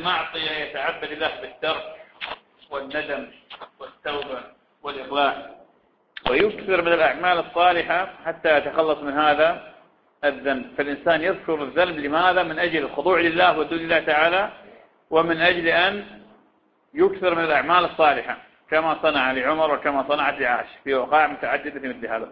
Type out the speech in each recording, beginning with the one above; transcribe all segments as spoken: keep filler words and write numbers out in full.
معصية يتعبد الله بالترك والندم والتوبة والإقلاع ويكثر من الأعمال الصالحة حتى يتخلص من هذا الذنب. فالإنسان يذكر الذنب لماذا؟ من أجل الخضوع لله والدين لله تعالى، ومن أجل أن يكثر من الأعمال الصالحة كما صنع لعمر وكما صنعت لعائشة في وقائع متعددة مثل هذا.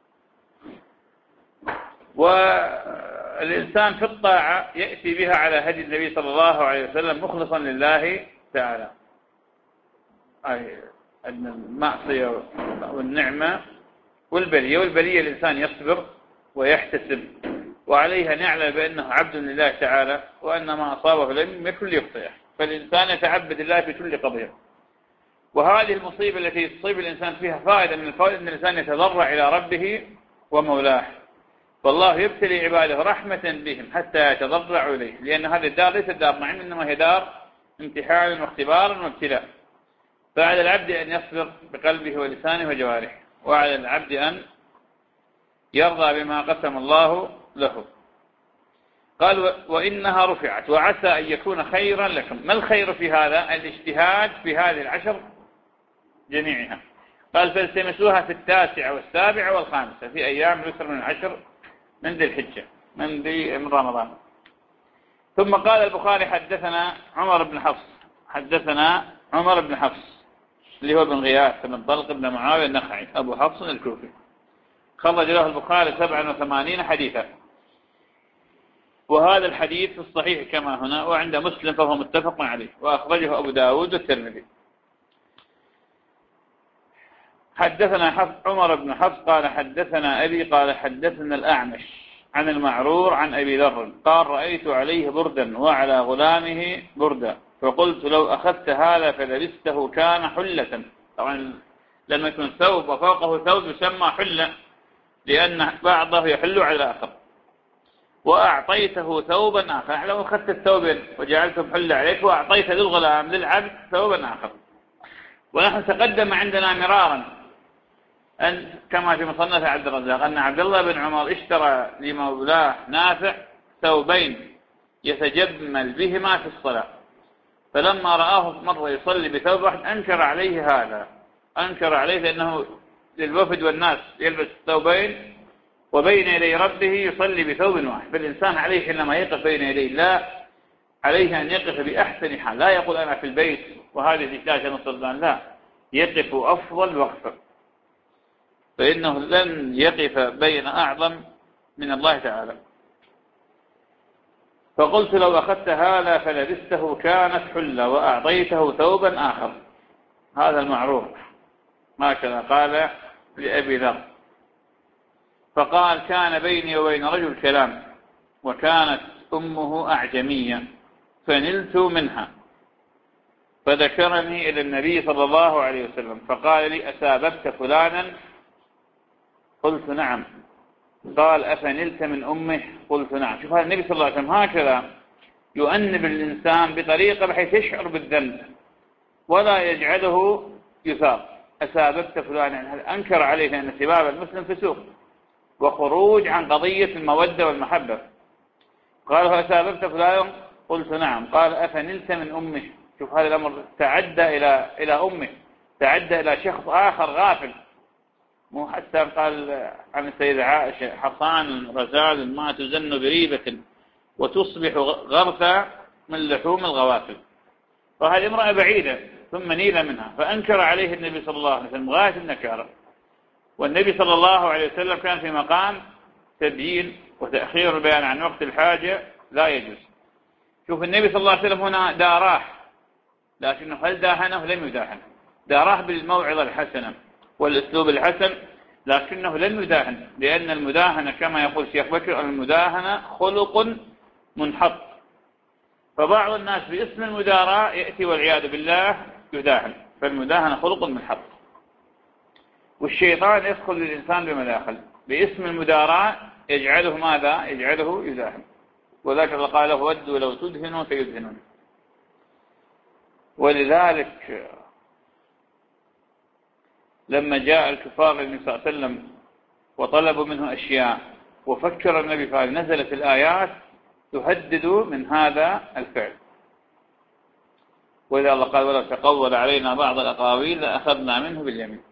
والإنسان في الطاعة يأتي بها على هدي النبي صلى الله عليه وسلم مخلصا لله تعالى. أي أن المعصية والنعمة والبلية والبلية الإنسان يصبر ويحتسب، وعليه أن يعلم بأنه عبد لله تعالى، وأن ما أصابه لم يكن ليخطئه، فالإنسان يتعبد الله في كل قضية. وهذه المصيبة التي تصيب الإنسان فيها فائدة من الفوائد أن الإنسان يتضرع إلى ربه ومولاه، والله يبتلي عباده رحمة بهم حتى يتضرعوا إليه، لأن هذه الدار ليست دار نعيم، إنما هي دار امتحان واختبار وابتلاء. فعلى العبد أن يصبر بقلبه ولسانه وجوارحه، وعلى العبد أن يرضى بما قسم الله له. قال وإنها رفعت وعسى أن يكون خيرا لكم. ما الخير في هذا؟ الاجتهاد في هذه العشر جميعها. قال فالتمسوها في التاسعة والسابعة والخامسة في أيام يسر من العشر من ذي الحجة من ذي من رمضان. ثم قال البخاري حدثنا عمر بن حفص حدثنا عمر بن حفص اللي هو بن غياث بن طلق بن معاوية النخعي أبو حفص الكوفي، خرج له البخاري سبعا وثمانين حديثا، وهذا الحديث في الصحيح كما هنا، وعند مسلم فهو متفق عليه، وأخرجه أبو داود والترمذي. حدثنا حفص عمر بن حفص قال حدثنا أبي قال حدثنا الأعمش عن المعرور عن أبي ذر قال رأيت عليه بردا وعلى غلامه بردا، فقلت لو أخذت هذا فلبسته كان حلة. طبعا لما يكون ثوب وفوقه ثوب يسمى حلة، لأن بعضه يحل على الآخر. وأعطيته ثوبا آخر، لو أخذت الثوب وجعلتهم حلة عليك وأعطيت للغلام للعبد ثوبا آخر. ونحن تقدم عندنا مرارا أن كما في مصنف عبد الرزاق أن عبد الله بن عمر اشترى لمولاه نافع ثوبين يتجمل بهما في الصلاة، فلما رآه مرة يصلي بثوب واحد أنكر عليه هذا، أنكر عليه لأنه للوفد والناس يلبس ثوبين وبين يدي ربه يصلي بثوب واحد. فالإنسان عليه حينما يقف بين يدي الله عليه أن يقف بأحسن حال، لا يقول أنا في البيت وهذه الشاشة نصدان، لا، يقف أفضل وقفا، فإنه لن يقف بين أعظم من الله تعالى. فقلت لو أخذت هذا فلبسته كانت حلة وأعطيته ثوبا آخر. هذا المعروف هكذا قال لأبي ذر. فقال كان بيني وبين رجل كلام وكانت أمه أعجمية فنلت منها، فذكرني إلى النبي صلى الله عليه وسلم فقال لي أساببت فلانا؟ قلت نعم. قال أفنلت من أمه؟ قلت نعم. شوف هذا النبي صلى الله عليه وسلم هكذا يؤنب الإنسان بطريقة بحيث يشعر بالذنب ولا يجعله يثار. أساببت فلانا، أنكر عليه أن سباب المسلم فسوق وخروج عن قضية المودة والمحبة. قال فأساببت فلانا؟ قلت نعم. قال أفنلت من أمه؟ شوف هذا الأمر تعدى إلى إلى أمه، تعدى إلى شخص آخر غافل، مو حتى قال عن السيدة عائشة حصان رزال ما تزن بريبة وتصبح غرثا من لحوم الغوافل. وهذه امرأة بعيدة ثم نيل منها، فأنكر عليه النبي صلى الله عليه وسلم غاية النكارة. والنبي صلى الله عليه وسلم كان في مقام تبيين وتأخير البيان عن وقت الحاجة لا يجوز. شوف النبي صلى الله عليه وسلم هنا داراه، لكنه هل داهنه؟ لم يداهنه، داراه بالموعظة الحسنة والأسلوب الحسن، لكنه لم يداهن، لأن المداهنة كما يقول شيخ بكر المداهنة خلق منحط. فبعض الناس باسم المداراة يأتي والعياذ بالله يداهن، فالمداهنة خلق منحط، والشيطان يدخل للإنسان بمداخل باسم المداراة يجعله ماذا؟ يجعله يداهن. وذلك قال له ودوا لو تدهنوا فيدهنون. ولذلك لما جاء الكفار للنبي صلى الله عليه وسلم وطلبوا منه أشياء وفكر النبي فعل، نزلت الآيات تهدد من هذا الفعل. وإذا الله قال ولا تقول علينا بعض الأقاويل لأخذنا منه باليمين.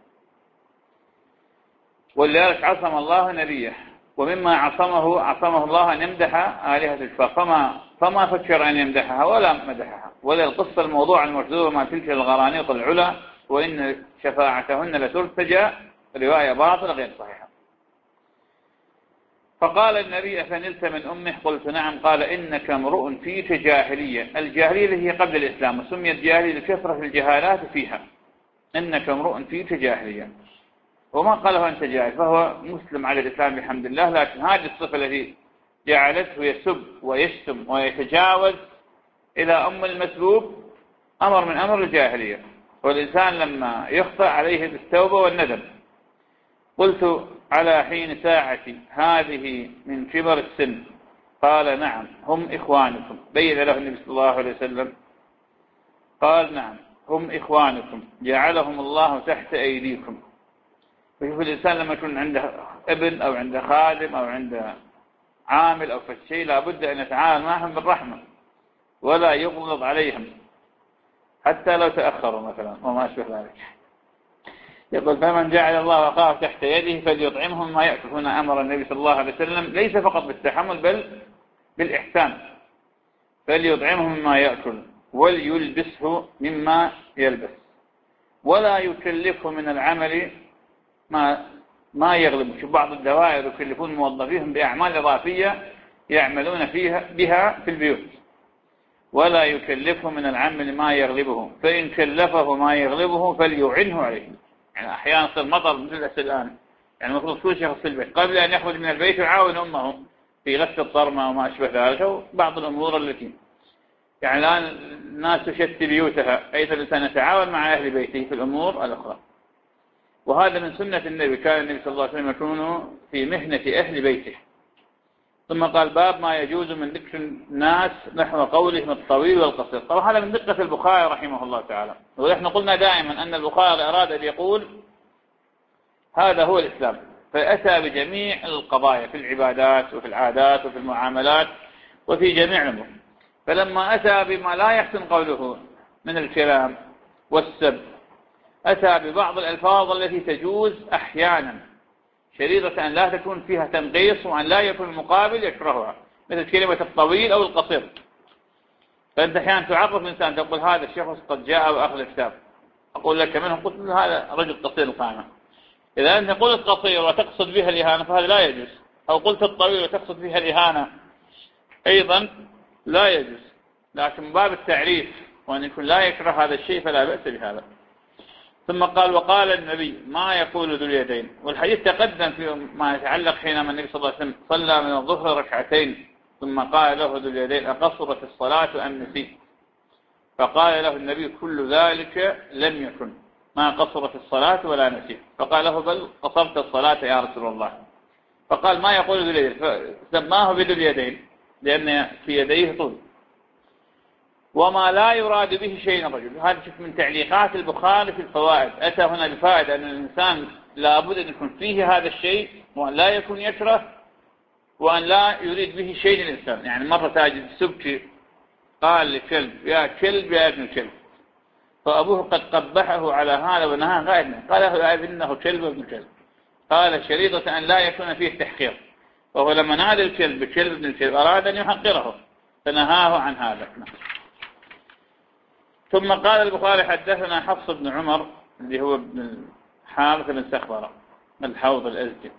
ولذلك عصم الله نبيه، ومما عصمه عصمه الله أن يمدح آلهة الكفار، فما فما فكر أن يمدحها ولا مدحها، ولا القصة الموضوع المكذوبة ما تلك الغرانيق العلا وإن شفاعتهن لترتجى، رواية باطلة غير صحيحة. فقال النبي أفنلت من أمه؟ قلت نعم. قال إنك امرؤ فيك جاهلية. الجاهلية اللي هي قبل الإسلام، وسميت جاهلية لكثرة الجهالات فيها. إنك امرؤ فيك جاهلية، وما قاله أنت جاهل، فهو مسلم على الإسلام بحمد الله، لكن هذه الصفة التي جعلته يسب ويشتم ويتجاوز إلى أم المسبوب أمر من أمر الجاهلية، والإنسان لما يخطئ عليه بالتوبة والندم. قلت على حين ساعتي هذه من كبر السن؟ قال نعم هم إخوانكم. بين له النبي صلى الله عليه وسلم، قال نعم هم إخوانكم جعلهم الله تحت أيديكم. ويشوف الإنسان لما يكون عنده ابن أو عنده خادم أو عنده عامل أو فشي لابد أن يتعامل معهم بالرحمة ولا يغلظ عليهم حتى لو تأخروا مثلا وما أشبه ذلك. يقول فمن جعل الله وقاه تحت يده فليطعمهم ما يأكل. هنا أمر النبي صلى الله عليه وسلم ليس فقط بالتحمل بل بالإحسان، فليطعمهم ما يأكل وليلبسه مما يلبس، ولا يكلفه من العمل ما ما يغلب. شوف بعض الدوائر يكلفون موظفيهم بأعمال إضافية يعملون فيها بها في البيوت، ولا يكلفه من العمل ما يغلبه، فإن كلفه ما يغلبه فليعنه عليه. يعني أحيانا يصير مطر مثل الآن، يعني المفروض كل شيء في البيت قبل أن يخرج من البيت يعاون أمه في غسل الطرمة وما أشبه ذلك، وبعض الأمور التي يعني الآن الناس تشتي بيوتها، أيضا الإنسان يتعاون مع أهل بيته في الأمور الأخرى. وهذا من سنة النبي، كان النبي صلى الله عليه وسلم يكون في مهنة أهل بيته. ثم قال باب ما يجوز من ذكر الناس نحو قولهم الطويل والقصير. طبعا هذا من دقة البخاري رحمه الله تعالى، ونحن قلنا دائما أن البخاري أراد أن يقول هذا هو الإسلام، فأتى بجميع القضايا في العبادات وفي العادات وفي المعاملات وفي جميع الأمور. فلما أتى بما لا يحسن قوله من الكلام والسب، أتى ببعض الألفاظ التي تجوز أحيانا، شريطة أن لا تكون فيها تنقيص وأن لا يكون المقابل يكرهها، مثل كلمة الطويل أو القصير. فأنت أحيانا تعرف الإنسان تقول هذا الشخص قد جاء وأخذ الكتاب، أقول لك منهم قلت هذا رجل قصير القامة. إذا أنت قلت قصير وتقصد بها الإهانة فهذا لا يجوز، أو قلت الطويل وتقصد بها الإهانة أيضا لا يجوز، لكن باب التعريف وأن يكون لا يكره هذا الشيء فلا بأس بهذا. ثم قال وقال النبي ما يقول ذو اليدين. والحديث تقدم في ما يتعلق حينما النبي صلى الله عليه وسلم صلى من الظهر ركعتين ثم قال له ذو اليدين أقصرت الصلاة أم نسيت؟ فقال له النبي كل ذلك لم يكن، ما قصرت الصلاة ولا نسيت. فقال له بل قصرت الصلاة يا رسول الله. فقال ما يقول ذو اليدين، فسماه بذو اليدين لأن في يديه طول. وما لا يراد به شيء رجل. هذا شوف من تعليقات البخاري في الفوائد، أتى هنا بفائدة أن الإنسان لابد أن يكون فيه هذا الشيء وأن لا يكون يكره وأن لا يريد به شيء للإنسان. يعني مرة تاجد سبكي قال لكلب يا كلب يا ابن كلب، فأبوه قد قبحه على هذا ونهاه غائبا، قال له يا ابنه كلب ابن كلب. قال شريطة أن لا يكون فيه تحقير، وهو لما نادى الكلب كلب ابن كلب أراد أن يحقره فنهاه عن هذا. ثم قال البخاري حدثنا حفص بن عمر اللي هو ابن الحارث بن سخبرة الحوض الأزدي،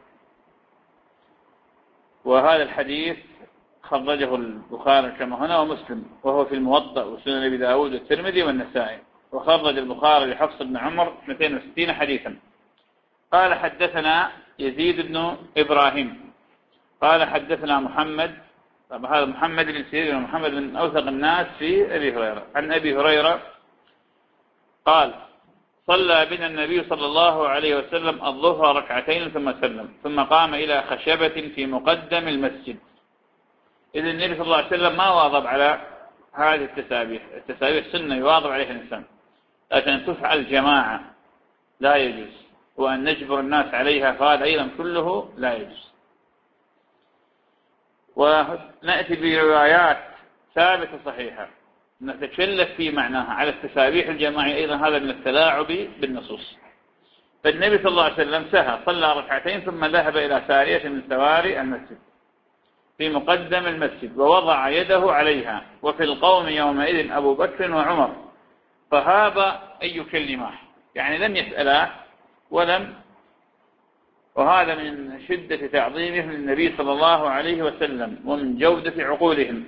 وهذا الحديث خرجه البخاري كما هنا ومسلم، وهو في الموطأ وسنن أبي داود والترمذي والنسائي. وخرج البخاري لحفص بن عمر اثنين وستين حديثا. قال حدثنا يزيد بن إبراهيم قال حدثنا محمد، طبعا هذا محمد بن سيرين ومحمد من أوثق الناس في أبي هريرة، عن أبي هريرة قال صلى بنا النبي صلى الله عليه وسلم الظهر ركعتين ثم سلم، ثم قام إلى خشبة في مقدم المسجد. إذن النبي صلى الله عليه وسلم ما واظب على هذه التسابيح. التسابيح سنة يواظب عليها الإنسان، لكن أن تفعل جماعة لا يجوز، وأن نجبر الناس عليها فهذا أيضا كله لا يجوز. ونأتي بروايات ثابتة صحيحة نتكلف في معناها على التسابيح الجماعية أيضا هذا من التلاعب بالنصوص. فالنبي صلى الله عليه وسلم سهى صلى ركعتين ثم ذهب إلى سارية من سواري المسجد في مقدم المسجد ووضع يده عليها، وفي القوم يومئذ أبو بكر وعمر، فهاب أن يكلمه، يعني لم يسأله ولم، وهذا من شدة تعظيمهم للنبي صلى الله عليه وسلم ومن جودة عقولهم.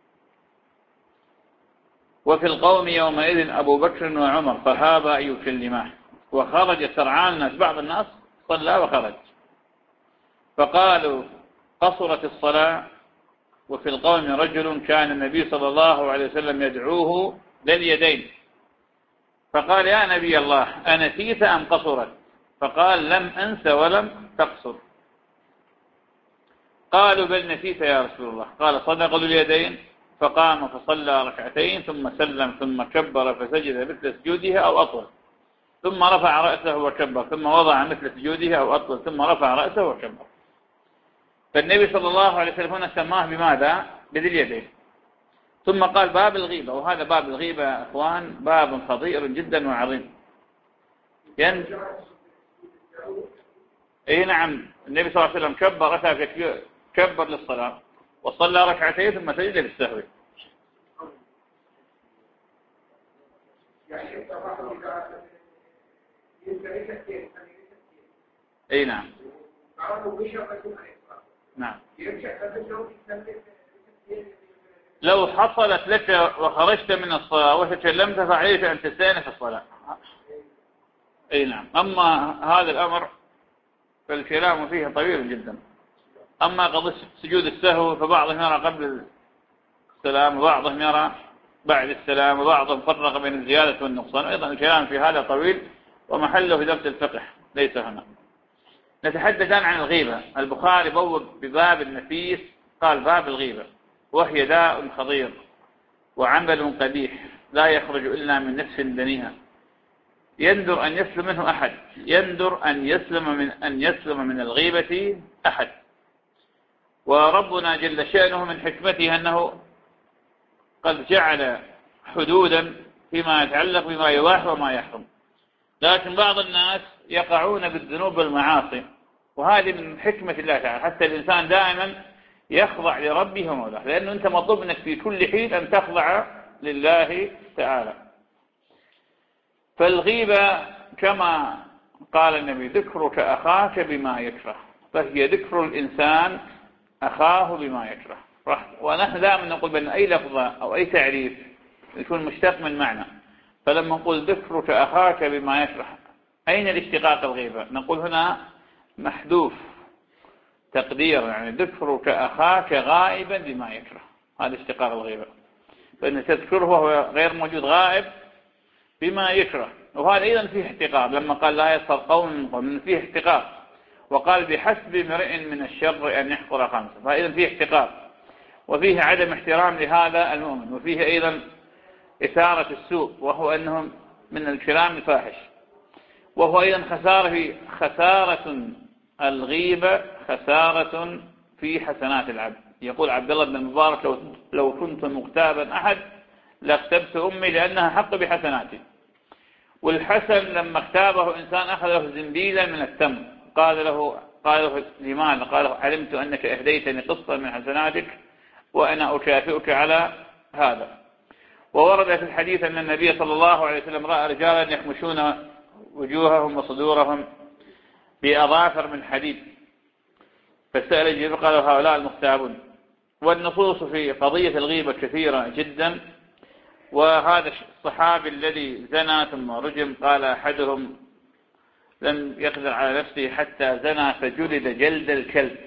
وفي القوم يومئذ أبو بكر وعمر، فهاب أن يكلمه، وخرج سرعان الناس، بعض الناس صلى وخرج، فقالوا قصرت الصلاة. وفي القوم رجل كان النبي صلى الله عليه وسلم يدعوه ذا اليدين، فقال يا نبي الله أنسيت أم قصرت؟ فقال لم أنس ولم تقصر. قالوا بل نسيت يا رسول الله. قال صدق ذو اليدين. فقام فصلى ركعتين ثم سلم ثم كبر فسجد مثل سجوده أو أطول ثم رفع رأسه وكبر ثم وضع مثل سجوده أو أطول ثم رفع رأسه وكبر. فالنبي صلى الله عليه وسلم هنا سماه بماذا؟ بذي اليدين. ثم قال باب الغيبة، وهذا باب الغيبة يا أخوان باب خطير جدا وعظيم. ين... اي نعم، النبي صلى الله عليه وسلم كبر أتى كبر للصلاة وصلى ركعتين ثم سجد للسهو. اي نعم نعم. لو حصلت لك وخرجت من الصلاة وتكلمت فعليك أن تستأنف الصلاة. اي نعم. أما هذا الأمر فالكلام فيه طويل جدا. أما قضية سجود السهو فبعضهم يرى قبل السلام وبعضهم يرى بعد السلام وبعضهم فرق بين الزيادة والنقصان، أيضا الكلام في هذا طويل ومحله في درس الفقه ليس هنا. نتحدث الآن عن الغيبة. البخاري بوب بباب النفيس، قال باب الغيبة، وهي داء خطير وعمل قبيح لا يخرج إلا من نفس دنيئة، يندر أن يسلم منه أحد، يندر أن يسلم من أن يسلم من الغيبة أحد. وربنا جل شأنه من حكمته أنه قد جعل حدودا فيما يتعلق بما يباح وما يحرم، لكن بعض الناس يقعون بالذنوب والمعاصي، وهذه من حكمة الله تعالى، حتى الإنسان دائما يخضع لربه ومولاه، لأنه أنت مطلوب منك في كل حين أن تخضع لله تعالى. فالغيبة كما قال النبي ذكرك أخاك بما يكره، فهي ذكر الإنسان أخاه بما يكره. ونحن دائما نقول بأن أي لفظة أو أي تعريف يكون مشتق من معنى، فلما نقول ذكرك أخاك بما يكره أين الاشتقاق الغيبة؟ نقول هنا محذوف تقدير، يعني ذكرك أخاك غائبا بما يكره، هذا اشتقاق الغيبة، فإن تذكره وهو غير موجود غائب بما يكره. وهذا أيضا فيه احتقاق، لما قال لا يسخر قوم من قوم فيه احتقاق، وقال بحسب امرئ من الشر أن يحقر خمسة، فأيضا فيه احتقاق وفيه عدم احترام لهذا المؤمن، وفيه أيضا إثارة السوء وهو أنهم من الكلام الفاحش، وهو أيضا خسارة خسارة الغيبة خسارة في حسنات العبد. يقول عبد الله بن المبارك لو, لو كنت مغتابا أحد لاغتبت أمي لأنها حق بحسناتي. والحسن لما اغتابه إنسان أخذ له زنبيلا من التمر، قال له قال له لماذا؟ قال له علمت أنك أهديتني قسطا من حسناتك وأنا أكافئك على هذا. وورد في الحديث أن النبي صلى الله عليه وسلم رأى رجالا يخمشون وجوههم وصدورهم بأظافر من حديد، فسأل جبريل قال هؤلاء المغتابون. والنصوص في قضية الغيبة كثيرة جدا. وهذا الصحابي الذي زنى ثم رجم، قال أحدهم لم يقدر على نفسه حتى زنى فجلد جلد الكلب،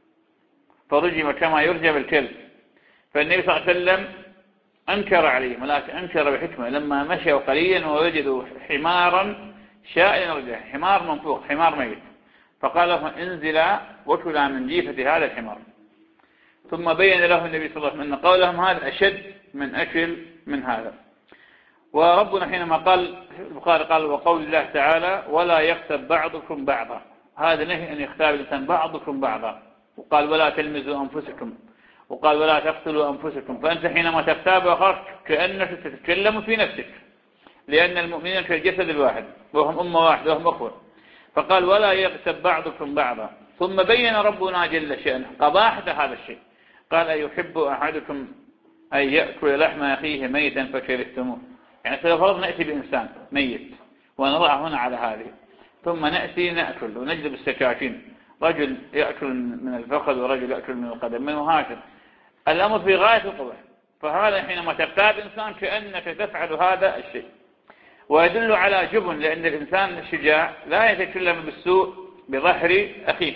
فرجم كما يرجم الكلب. فالنبي صلى الله عليه وسلم أنكر عليهم، ولكن أنكر بحكمة، لما مشوا قليلا ووجدوا حمارا شائن رجله، حمار منفوخ حمار ميت، فقال لهم انزلا وكلا من جيفة هذا الحمار. ثم بين له النبي صلى الله عليه وسلم أن قولهم هذا أشد من أكل من هذا. وربنا حينما قال البخاري قال وقول الله تعالى ولا يغتب بعضكم بعضا، هذا نهي أن يغتاب الإنسان بعضكم بعضا. وقال ولا تلمزوا أنفسكم وقال ولا تقتلوا أنفسكم. فأنت حينما تغتاب أخاك كأنك تتكلم في نفسك، لأن المؤمنين في الجسد الواحد وهم أمة واحدة وهم أخوة. فقال ولا يغتب بعضكم بعضا. ثم بين ربنا جل شأنه قباحة هذا الشيء، قال أيحب أحدكم أن يأكل لحم أخيه ميتا فكرهتموه. يعني لو فرضنا نأتي بإنسان ميت ونضع هنا على هذه، ثم نأتي نأكل ونجلب السكاكين، رجل يأكل من الفخذ ورجل يأكل من القدمين وهكذا، الأمر في غاية القبح. فهذا حينما تغتاب إنسان كأنك تفعل هذا الشيء، ويدل على جبن، لأن الإنسان الشجاع لا يتكلم بالسوء بظهر أخيه،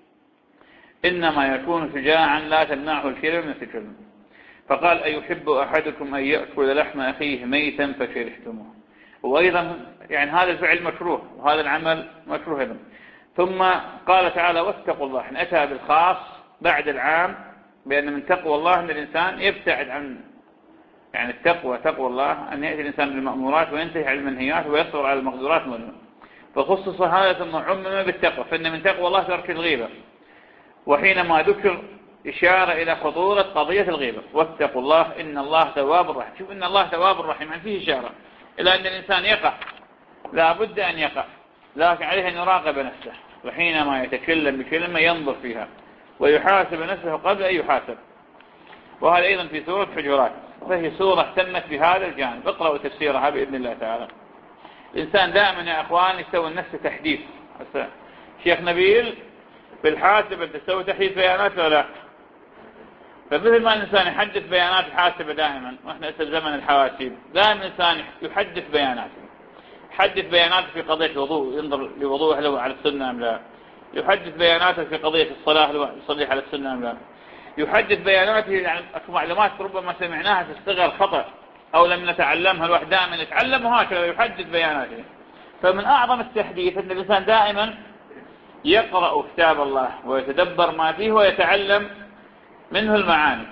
إنما يكون شجاعا لا تمنعه الكلمة من التكلم. فقال أيحب أحدكم أن يأكل لحم أخيه ميتا فكرهتموه. وأيضا يعني هذا الفعل مكروه وهذا العمل مكروه أيضا. ثم قال تعالى واتقوا الله، إن أتى بالخاص بعد العام، بأن من تقوى الله أن الإنسان يبتعد عن، يعني التقوى تقوى الله أن يأتي الإنسان بالمأمورات وينتهي عن المنهيات ويصبر على المقدورات والمنهيات. فخصص هذا ثم عمم بالتقوى، فإن من تقوى الله ترك الغيبة. وحينما ذكر إشارة إلى خطورة قضية الغيبة، واتقوا الله إن الله تواب رحيم. شوف إن الله تواب رحيم، يعني فيه إشارة إلى أن الإنسان يقع، لا بد أن يقع، لكن عليه أن يراقب نفسه، وحينما يتكلم بكلمة ينظر فيها ويحاسب نفسه قبل أن يحاسب. وهذا أيضا في سورة حجرات، فهي سورة اهتمت بهذا الجانب. اقرأوا تفسيرها بإذن الله تعالى. الإنسان دائما يا أخوان يسوي النفس تحديث. شيخ نبيل في الحاسبة تسوي تحديث بيانات ولا لا؟ فمثل ما الإنسان يحدث بيانات الحاسبة دائما، وإحنا في زمن الحواسيب دائما الإنسان يحدث بيانات، يحدث بياناته في قضية الوضوء، ينظر لوضوءه له على السنة أم لا، يحدث بياناته في قضية الصلاة له يصلي على السنة أم لا، يحدث بياناته عن معلومات ربما سمعناها في الصغر خطأ أو لم نتعلمها. الواحد دائما يتعلم وهكذا يحدث بياناته. فمن أعظم التحديث أن الإنسان دائما يقرأ كتاب الله ويتدبر ما فيه ويتعلم منه المعاني.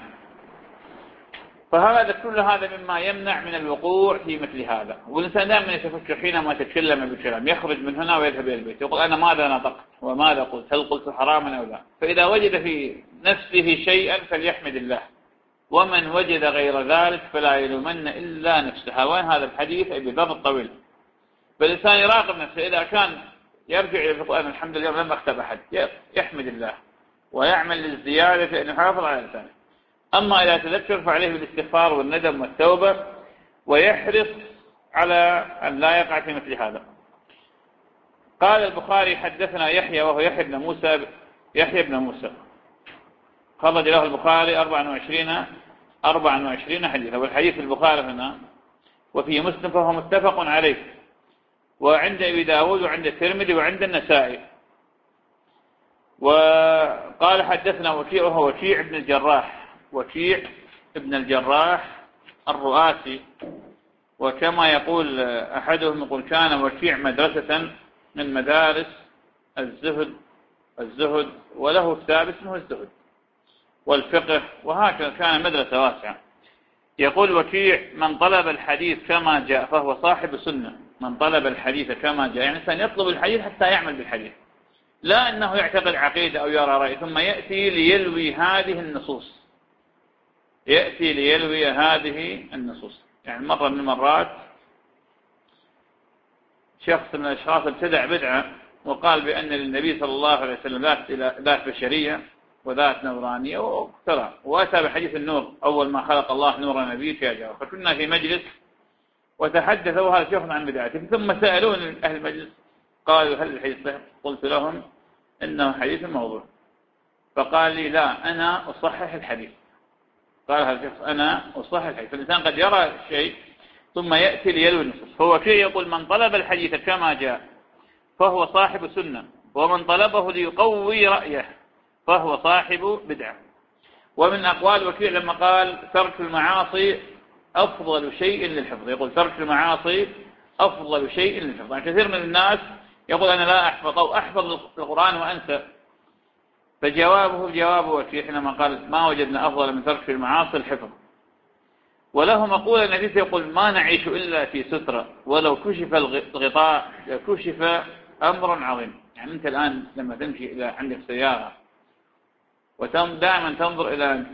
فهذا كل هذا مما يمنع من الوقوع في مثل هذا. والإنسان دائما يتفكر حينما يتكلم بالكلام، يخرج من هنا ويذهب إلى البيت يقول أنا ماذا نطقت وماذا قلت، هل قلت حراما أو لا. فإذا وجد في نفسه شيئا فليحمد الله، ومن وجد غير ذلك فلا يلومن إلا نفسه. وين هذا الحديث أي بذر الطويل. فالإنسان يراقب نفسه، إذا كان يرجع إلى القرآن الحمد لله لم أختب أحد، يحمد الله ويعمل للزيادة في أن يحافظ على لسانه. أما إذا تذكر فعليه بالاستغفار والندم والتوبة، ويحرص على أن لا يقع في مثل هذا. قال البخاري حدثنا يحيى وهو يحيى بن موسى يحيى بن موسى خرج له البخاري أربعة وعشرين حديثا، والحديث البخاري هنا وفي مسلم فهو متفق عليه، وعند أبي داود وعند الترمذي وعند النسائي. وقال حدثنا وكيع وهو وكيع بن الجراح، وكيع ابن الجراح الرؤاسي. وكما يقول أحدهم يقول كان وكيع مدرسة من مدارس الزهد الزهد وله كتاب اسمه الزهد والفقه، وهكذا كان مدرسة واسعة. يقول وكيع من طلب الحديث كما جاء فهو صاحب سنة. من طلب الحديث كما جاء يعني إنسان يطلب الحديث حتى يعمل بالحديث، لا أنه يعتقد عقيدة أو يرى رأي ثم يأتي ليلوي هذه النصوص، يأتي ليلوي هذه النصوص. يعني مرة من المرات شخص من الأشخاص ابتدع بدعة وقال بأن للنبي صلى الله عليه وسلم ذات, ذات بشرية وذات نورانية واخترع، وأتى بحديث النور أول ما خلق الله نور نبيه يا. فكنا في مجلس وتحدثوا هذا الشيخ عن بدعته، ثم سألون أهل المجلس قالوا هل الحديث صحيح؟ قلت لهم إنه حديث موضوع. فقال لي لا أنا أصحح الحديث. قال هذا الشخص أنا أصحح الحديث. فالإنسان قد يرى الشيء ثم يأتي ليلوي النصوص. فهو كي يقول من طلب الحديث كما جاء فهو صاحب سنة، ومن طلبه ليقوي رأيه فهو صاحب بدعة. ومن أقوال وكيع لما قال ترك المعاصي أفضل شيء للحفظ، يقول ترك المعاصي أفضل شيء للحفظ. يعني كثير من الناس يقول أنا لا أحفظ أو أحفظ القرآن وأنسى. فجوابه جواب وكيع حينما قال ما وجدنا أفضل من ترك المعاصي الحفظ. وله مقولة النبي يقول ما نعيش إلا في سترة ولو كشف الغطاء كشف أمر عظيم. يعني أنت الآن لما تمشي إلى عندك سيارة ودائما تنظر إلى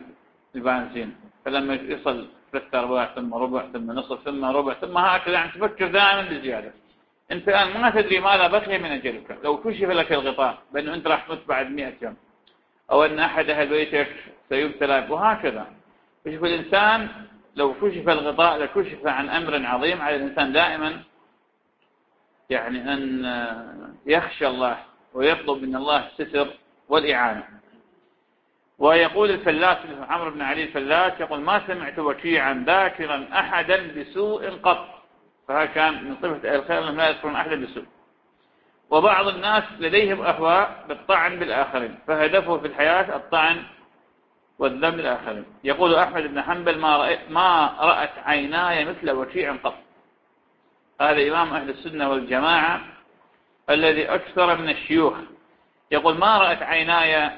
البنزين، فلما يصل ثلاثة أرباع ثم ربع ثم نصف ثم ربع ثم هكذا، يعني تفكر دائما بالزيادة. أنت الآن ما تدري ماذا بقي من أجلك. لو كشف لك الغطاء بأنه أنت راح تموت بعد مئة يوم، أو أن أحد أهل بيتك سيبتلى، وهكذا. كشف الإنسان لو كشف الغطاء لكشف عن أمر عظيم. على الإنسان دائما يعني أن يخشى الله ويطلب من الله الستر والإعانة. ويقول الفلاس عمرو بن علي الفلاس يقول: ما سمعت وكيعا ذاكرا أحدا بسوء قط. فهذا كان من صفة الخير أنهم لا يذكرون أحدا بسوء. وبعض الناس لديهم أهواء بالطعن بالآخرين، فهدفه في الحياة الطعن والذم بالآخرين. يقول أحمد بن حنبل: ما رأت, ما رأت عيناي مثل وكيع قط. هذا إمام أهل السنة والجماعة الذي أكثر من الشيوخ. يقول: ما رأت عيناي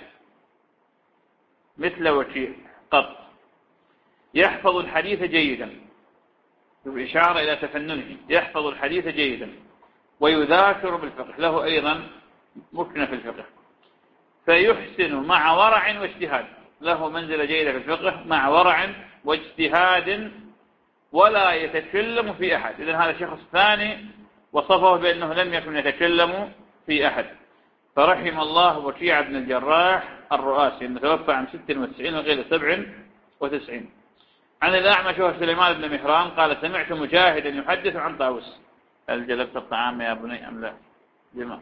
مثل وكيع قط، يحفظ الحديث جيدا، بإشارة إلى تفننه، يحفظ الحديث جيدا ويذاكر بالفقه، له أيضا مكنة في الفقه، فيحسن مع ورع واجتهاد، له منزلة جيدة في الفقه مع ورع واجتهاد، ولا يتكلم في أحد. إذن هذا شخص ثاني وصفه بأنه لم يكن يتكلم في أحد. فرحم الله وكيع بن الجراح الرؤاسي المتوفى عن ست وتسعين وغير سبع وتسعين. عن الأعمش سليمان بن مهران قال: سمعت مجاهدا يحدث عن طاووس. هل جلبت الطعام يا بني أم لا؟ جمع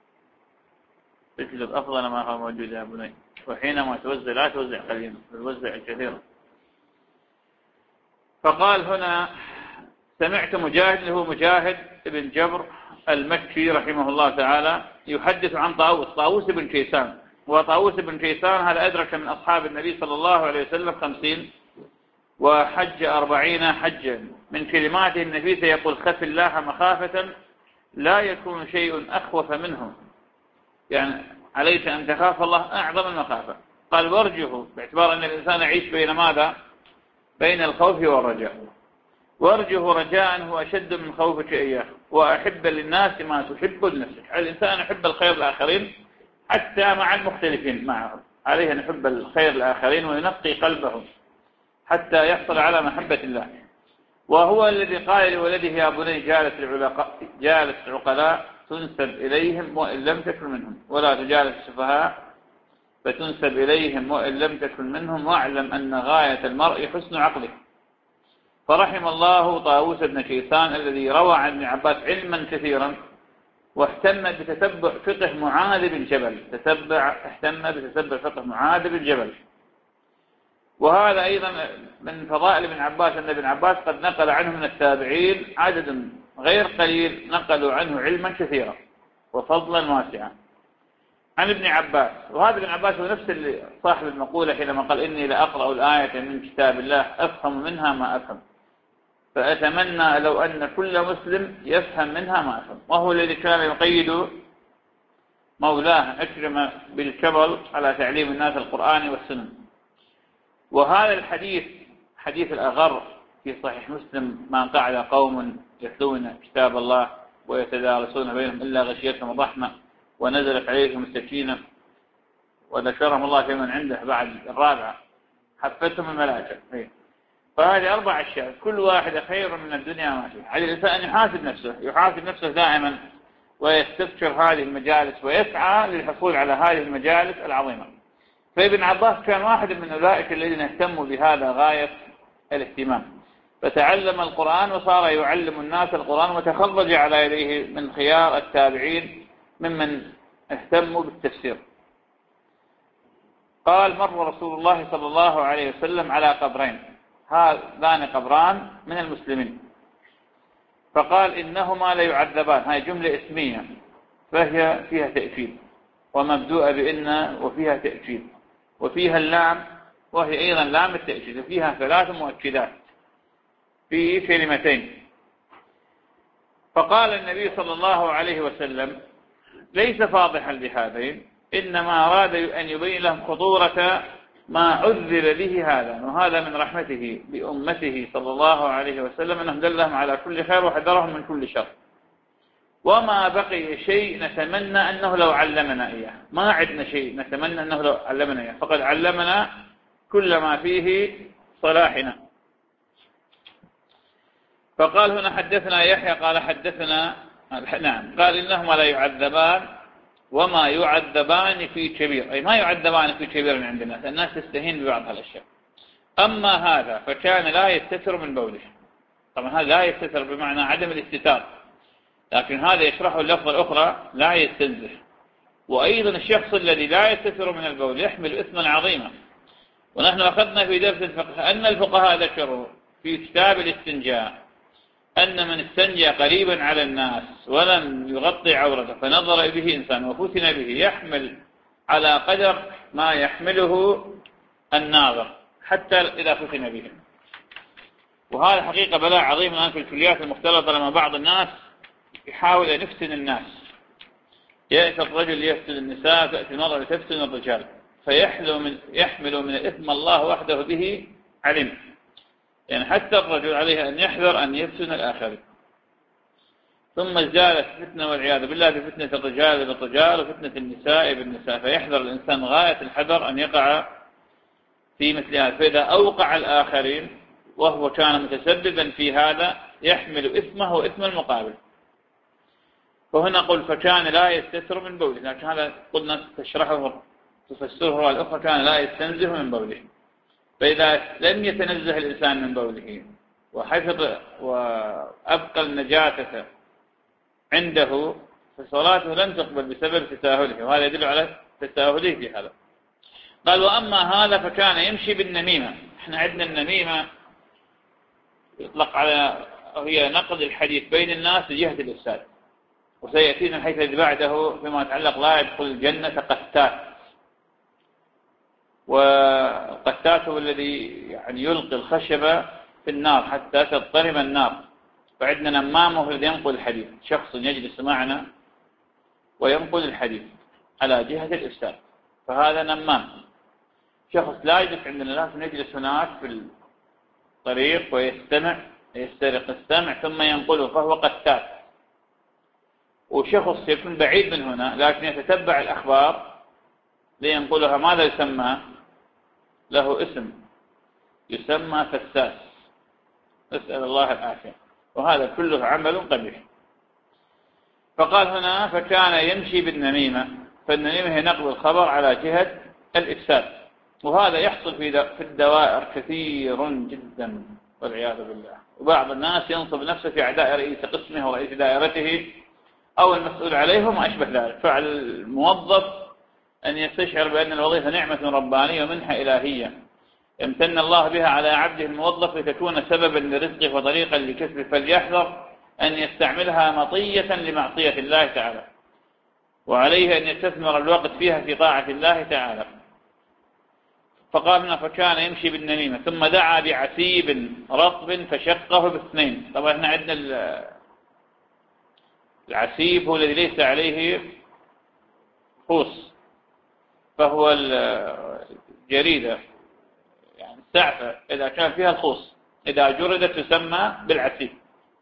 اجلب أفضل ما هو موجود يا بني، وحينما توزع لا توزع قليلا، توزع كثيرا. فقال هنا: سمعت مجاهد، هو مجاهد بن جبر المكي رحمه الله تعالى، يحدث عن طاووس، طاووس بن كيسان. وطاووس بن كيسان هذا أدرك من أصحاب النبي صلى الله عليه وسلم خمسين وحج أربعين حجا. من كلماته النبي سيقول: خف الله مخافة لا يكون شيء أخوف منه، يعني عليك أن تخاف الله أعظم المخافة. قال: وارجه، باعتبار أن الإنسان يعيش بين ماذا؟ بين الخوف والرجاء. وارجه رجاء هو أشد من خوفك إياه، وأحب للناس ما تحب لنفسك. الإنسان يحب الخير الآخرين حتى مع المختلفين معهم، عليه أن يحب الخير الآخرين وينقي قلبه حتى يحصل على محبة الله. وهو الذي قال لولده: يا بني جالس العلقاء جالس العقلاء تنسب إليهم وإن لم تكن منهم، ولا تجالس السفهاء فتنسب إليهم وإن لم تكن منهم، واعلم أن غاية المرء حسن عقله. فرحم الله طاووس بن كيسان الذي روى عن ابن عباس علما كثيرا، واهتم بتتبع فقه معاذ بن جبل، تتبع اهتم بتتبع فقه معاذ بن جبل. وهذا أيضا من فضائل ابن عباس، أن ابن عباس قد نقل عنه من التابعين عدد غير قليل نقلوا عنه علما كثيرا وفضلا واسعا عن ابن عباس. وهذا ابن عباس هو نفس اللي صاحب المقولة حينما قال: إني لأقرأ الآية من كتاب الله أفهم منها ما أفهم، فأتمنى لو أن كل مسلم يفهم منها ما أفهم. وهو الذي كان يقيد مولاه أكرم بالكبل على تعليم الناس القرآن والسنة. وهذا الحديث حديث الأغر في صحيح مسلم: ما قعد قوم يتلون كتاب الله ويتدارسون بينهم إلا غشيتهم الرحمة ونزلت عليهم السكينة وذكرهم الله في من عنده بعد الرابعة حفتهم الملائكة. فهذه أربع أشياء كل واحدة خير من الدنيا ما فيها. على الإنسان أن يحاسب نفسه، يحاسب نفسه دائما ويستذكر هذه المجالس ويسعى للحصول على هذه المجالس العظيمة. فابن عباس كان واحد من أولئك الذين اهتموا بهذا غاية الاهتمام، فتعلم القرآن وصار يعلم الناس القرآن، وتخرج على يديه من خيار التابعين ممن اهتموا بالتفسير. قال: مر رسول الله صلى الله عليه وسلم على قبرين، هذان قبران من المسلمين، فقال: إنهما ليعذبان. هاي جملة اسمية فهي فيها تأكيد، ومبدوءة بإن وفيها تأكيد، وفيها اللام وهي أيضا لام التأكيد، وفيها ثلاث مؤكدات في كلمتين. فقال النبي صلى الله عليه وسلم: ليس فاضحا لهذين، إنما أراد أن يبين لهم خطورة ما عذب به هذا، وهذا من رحمته بأمته صلى الله عليه وسلم أنه دلهم على كل خير وحذرهم من كل شر. وما بقي شيء نتمنى أنه لو علمنا إياه، ما عندنا شيء نتمنى أنه لو علمنا إياه، فقد علمنا كل ما فيه صلاحنا. فقال هنا حدثنا يحيى قال حدثنا نعم قال إنهما لا يعذبان وما يعذبان في كبير، أي ما يعذبان في كبير عند الناس، الناس تستهين ببعض هالأشياء. أما هذا فكان لا يستتر من بوله. طبعا هذا لا يستتر بمعنى عدم الاستتار، لكن هذا يشرحه اللفظة الأخرى لا يستنزه. وأيضا الشخص الذي لا يستتر من البول يحمل إثما عظيما. ونحن أخذنا في درس الفقه أن الفقهاء ذكروا في كتاب الاستنجاء أن من استنجى قريبا على الناس ولم يغطي عورته فنظر به إنسان وفتن به يحمل على قدر ما يحمله الناظر حتى إذا فتن به. وهذا حقيقة بلاء عظيم الآن في الكليات المختلطة، لما بعض الناس يحاول أن يفتن الناس. يأتي الرجل يفتن النساء، تأتي المرأة لتفتن الرجال، فيحمل من, يحمل من الإثم الله وحده به علم. يعني حتى الرجل عليه أن يحذر أن يفتن الآخرين. ثم ازدادت فتنة والعياذ بالله في فتنة الرجال بالرجال وفتنة النساء بالنساء، فيحذر الإنسان غاية الحذر أن يقع في مثل هذا. فإذا أوقع الآخرين وهو كان متسببا في هذا يحمل إثمه وإثم المقابل. فهنا قل فكان لا يستتر من بوله، لكن هذا قلنا تشرحه تفسره الأخرى كان لا يستنزه من بوله. فإذا لم يتنزه الإنسان من بوله وحفظ وأبقى النجاسة عنده فصلاته لن تقبل بسبب تساهله، وهذا يدل على تساهله في هذا. قال وأما هذا فكان يمشي بالنميمة. احنا عندنا النميمة يطلق على هي نقد الحديث بين الناس لجهة الإفساد، وسيأتينا الحديث الذي بعده فيما يتعلق لا يدخل الجنة قتات. والقتات هو الذي يعني يلقي الخشبة في النار حتى تضطرب النار. فعندنا نمامه الذي ينقل الحديث، شخص يجلس معنا وينقل الحديث على جهة الإفساد، فهذا نمام. شخص لا يجلس عندنا، لكن يجلس هناك في الطريق ويستمع يسترق السمع ثم ينقله، فهو قتات. وشخص يكون بعيد من هنا لكن يتتبع الأخبار لينقلها، ماذا يسمى؟ له اسم يسمى فساس، نسأل الله العافية. وهذا كله عمل قبيح. فقال هنا فكان يمشي بالنميمة، فالنميمة هي نقل الخبر على جهة الإفساد، وهذا يحصل في الدوائر كثير جدا والعياذ بالله. وبعض الناس ينصب نفسه في أعداء رئيس قسمه ورئيس دائرته أو المسؤول عليهم وأشبه ذلك. فعلى الموظف أن يستشعر بأن الوظيفة نعمة ربانية ومنحة إلهية امتن الله بها على عبده الموظف لتكون سببا لرزقه وطريقا لكسبه، فليحذر أن يستعملها مطية لمعصية الله تعالى، وعليه أن يستثمر الوقت فيها في طاعة الله تعالى. فقال هنا فكان يمشي بالنميمة ثم دعا بعسيب رطب فشقه باثنين. طبعا احنا عندنا العسيب هو الذي ليس عليه خوص، فهو الجريدة يعني السعفة إذا كان فيها الخوص إذا جردت تسمى بالعسيب،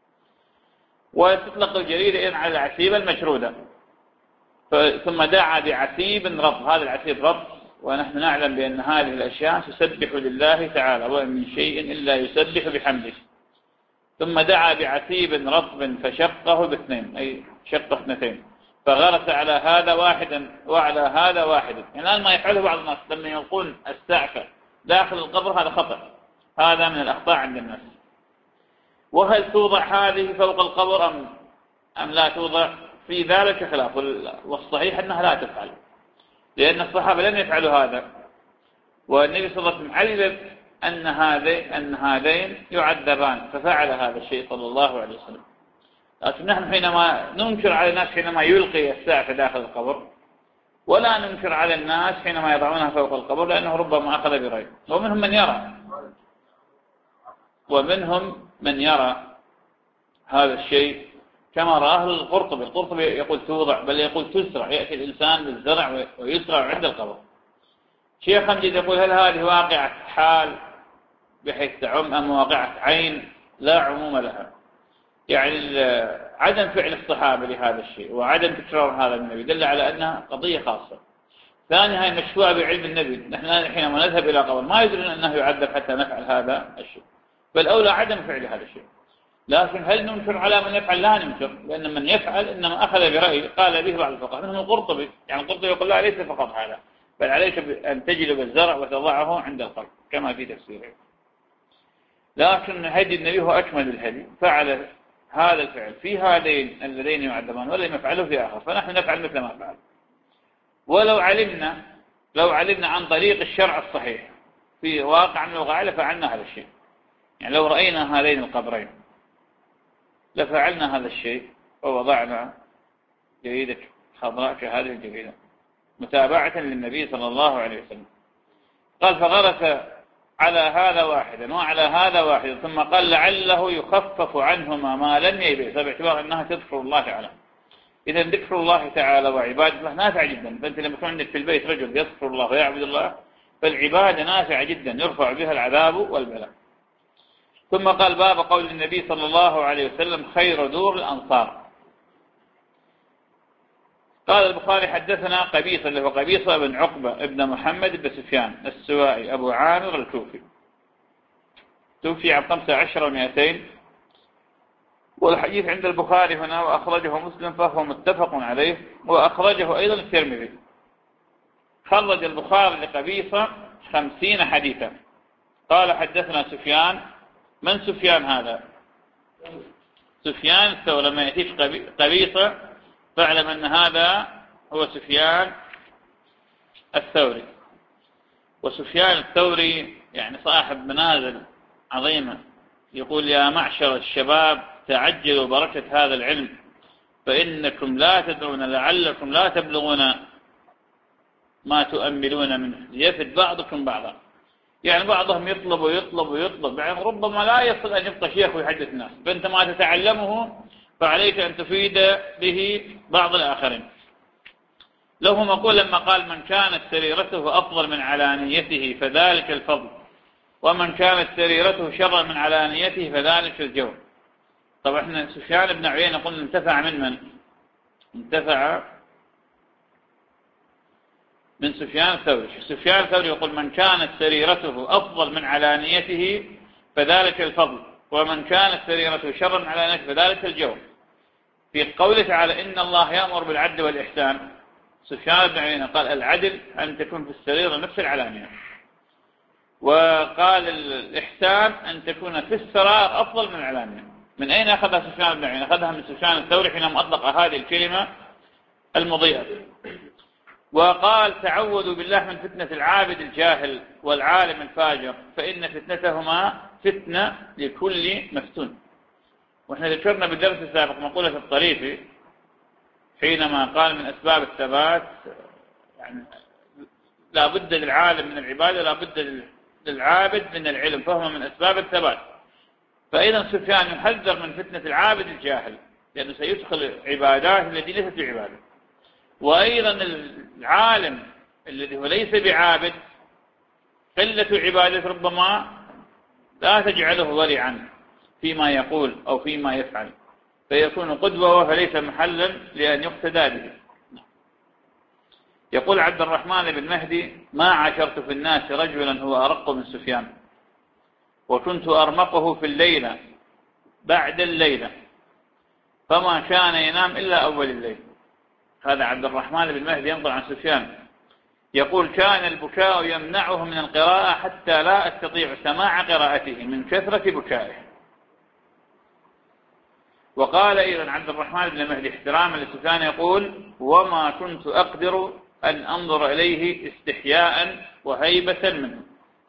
وتطلق الجريدة إن على العسيب المشرودة. ثم دعا بعسيب رطب، هذا العسيب رطب، ونحن نعلم بأن هذه الأشياء تسبح لله تعالى وإن من شيء إلا يسبح بحمده. ثم دعا بعسيب رطب فشقه باثنين، أي شق اثنتين، فغرس على هذا واحدا وعلى هذا واحدا. يعني الآن ما يفعله بعض الناس لما يلقون السعفة داخل القبر، هذا خطأ، هذا من الأخطاء عند الناس. وهل توضع هذه فوق القبر أم أم لا توضع؟ في ذلك خلاف، والصحيح أنها لا تفعل، لأن الصحابة لم يفعلوا هذا، والنبي صلى الله عليه وسلم علم أن هذين أن هذين يعذبان ففعل هذا الشيء صلى الله عليه وسلم. لكن نحن حينما ننكر على الناس حينما يلقي السعف داخل القبر، ولا ننكر على الناس حينما يضعونها فوق القبر، لأنه ربما أخذ برأيه. ومنهم من يرى ومنهم من يرى هذا الشيء كما رآه القرطبي. القرطبي يقول توضع، بل يقول تزرع، يأتي الإنسان بالزرع ويزرع عند القبر. شيخ أمجد يقول هل هذه واقعة حال بحيث تعم أم واقعة عين؟ لا عموم لها. يعني عدم فعل الصحابة لهذا الشيء وعدم تكرار هذا النبي دل على أنها قضية خاصة. ثاني هاي مشروع بعلم النبي. نحن حينما نذهب إلى قبر ما يدرون أنه يعذب حتى نفعل هذا الشيء، بل أولى عدم فعل هذا الشيء. لكن هل ننكر على من يفعل؟ لا ننكر، لأن من يفعل إنما أخذ برأيه قال به بعض الفقهاء منهم القرطبي. يعني القرطبي يقول لا، ليس فقط هذا، بل عليك أن تجلب الزرع وتضعه عند القبر كما في تفسيره. لكن هدي النبي هو أكمل الهدي، فعل هذا الفعل في هذين اللذين يعذبان ولم يفعله في آخر، فنحن نفعل مثل ما فعل. ولو علمنا لو علمنا عن طريق الشرع الصحيح في واقع من الوقائع لفعلنا هذا الشيء. يعني لو رأينا هذين القبرين لفعلنا هذا الشيء، ووضعنا جريدة خضراء كهذه الجريدة متابعة للنبي صلى الله عليه وسلم. قال فغرس على هذا واحدا وعلى هذا واحدا، ثم قال لعله يخفف عنهما ما لم يبئس، باعتبار أنها تذكر الله تعالى. إذا ذكر الله تعالى وعبادة الله نافع جدا. فأنت لما يكون عندك في البيت رجل يذكر الله ويعبد الله فالعبادة نافعة جدا، يرفع بها العذاب والبلاء. ثم قال باب قول النبي صلى الله عليه وسلم خير دور الأنصار. قال البخاري حدثنا قبيصة، اللي هو قبيصة بن عقبة ابن محمد بن سفيان السوائي أبو عامر الكوفي، توفي عام خمسة عشر ومئتين، والحديث عند البخاري هنا وأخرجه مسلم فهو متفق عليه، وأخرجه أيضا الترمذي. خرج البخاري لقبيصة خمسين حديثا. قال حدثنا سفيان. من سفيان هذا؟ سفيان الثوري. لما يأتيش قبيصة فاعلم أن هذا هو سفيان الثوري. وسفيان الثوري يعني صاحب منازل عظيمة، يقول يا معشر الشباب تعجلوا بركة هذا العلم فإنكم لا تدرون لعلكم لا تبلغون ما تؤملون منه يفد بعضكم بعضا. يعني بعضهم يطلب ويطلب ويطلب، يعني ربما لا يصل أن يبقى شيخ ويحدث الناس، فأنت ما تتعلمه فعليك أن تفيد به بعض الآخرين. له مقول لما قال من كانت سريرته أفضل من علانيته فذلك الفضل، ومن كانت سريرته شرا من علانيته فذلك الجور. طبعا احنا سفيان بن عيينة قلنا انتفع من من؟ انتفع من سفيان الثوري. سفيان الثوري يقول من كانت سريرته أفضل من علانيته فذلك الفضل، ومن كانت سريرته شرا من علانيته فذلك الجور. في قوله تعالى إن الله يأمر بالعدل والإحسان، سفيان بن عيينة قال العدل أن تكون في السريرة نفس العلانية، وقال الإحسان أن تكون في السرار أفضل من العلانية. من أين أخذها سفيان بن عيينة؟ أخذها من سفيان الثوري حينما أطلق هذه الكلمة المضيئة. وقال تعوذوا بالله من فتنة العابد الجاهل والعالم الفاجر فإن فتنتهما فتنة لكل مفتون. وإحنا ذكرنا بالدرس السابق مقولة الطريفي حينما قال من أسباب الثبات يعني لا بد للعالم من العبادة لا بد للعابد من العلم، فهو من أسباب الثبات. فإذا سفيان يحذر من فتنة العابد الجاهل لأنه سيدخل عبادات التي ليست بعبادة، وأيضا العالم الذي هو ليس بعابد قلة عبادة ربما لا تجعله ورعا فيما يقول أو فيما يفعل، فيكون قدوة فليس محلا لأن يقتدى به. يقول عبد الرحمن بن مهدي ما عاشرت في الناس رجلا هو أرق من سفيان، وكنت أرمقه في الليلة بعد الليلة فما كان ينام إلا أول الليل. هذا عبد الرحمن بن مهدي ينقل عن سفيان يقول كان البكاء يمنعه من القراءة حتى لا أستطيع سماع قراءته من كثرة بكائه. وقال أيضا عبد الرحمن بن مهدي احتراما لسفيان يقول وما كنت أقدر أن أنظر إليه استحياء وهيبة منه.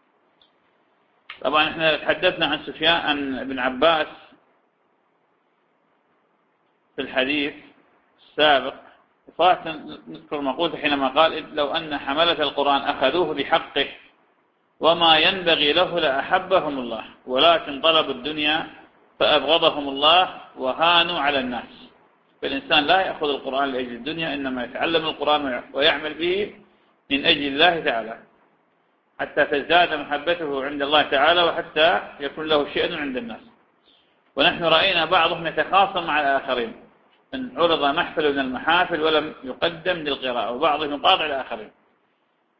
طبعا احنا تحدثنا عن سفيان بن عباس في الحديث السابق، فاتن نذكر مقولته حينما قال لو أن حملة القرآن أخذوه بحقه وما ينبغي له لأحبهم الله ولكن طلبوا الدنيا فأبغضهم الله وهانوا على الناس. فالإنسان لا يأخذ القرآن لأجل الدنيا، إنما يتعلم القرآن ويعمل به من أجل الله تعالى حتى تزداد محبته عند الله تعالى وحتى يكون له شأن عند الناس. ونحن رأينا بعضهم يتخاصم مع الآخرين أن عرض محفل من المحافل ولم يقدم للقراءة، وبعضهم يقاطع الآخرين.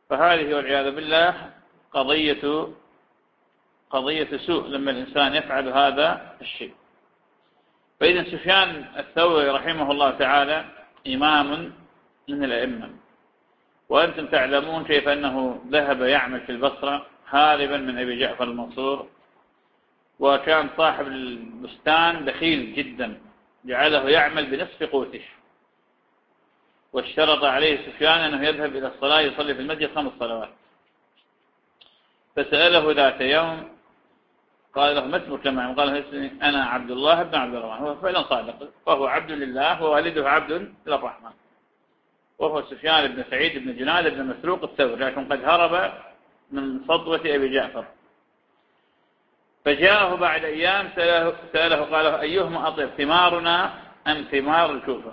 فهذه والعياذ بالله قضية قضية سوء لما الإنسان يفعل هذا الشيء. فإذا سفيان الثوري رحمه الله تعالى إمام من الأئمة، وأنتم تعلمون كيف أنه ذهب يعمل في البصرة هاربا من أبي جعفر المنصور، وكان صاحب البستان بخيل جدا جعله يعمل بنصف قوته، واشترط عليه سفيان أنه يذهب إلى الصلاة يصلي في المسجد خمس صلوات. فسأله ذات يوم قال له: ما اسمك يا معلم؟ قال له: أنا عبد الله بن عبد الرحمن. هو فعلا صادق، فهو عبد لله ووالده عبد للرحمن، وهو سفيان بن سعيد بن جناد بن مسروق الثوري، لكن قد هرب من سطوة أبي جعفر. فجاءه بعد أيام سأله, سأله قال له: أيهما أطيب، ثمارنا أم ثمار الكوفة؟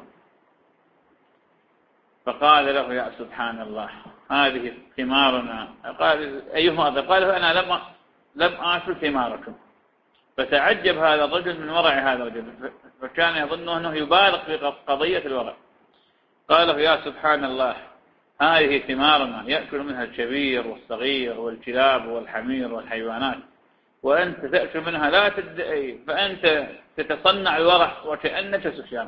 فقال له: يا سبحان الله، هذه ثمارنا. قال: أيهما أطيب؟ قال له: أنا لم لم آكل ثماركم. فتعجب هذا الرجل من ورع هذا الرجل، فكان يظن أنه يبالغ في قضية الورع. قال له: يا سبحان الله، هذه ثمارنا يأكل منها الكبير والصغير والكلاب والحمير والحيوانات، وأنت تأكل منها لا تدعي، فأنت تتصنع الورع وكأنك سفيان.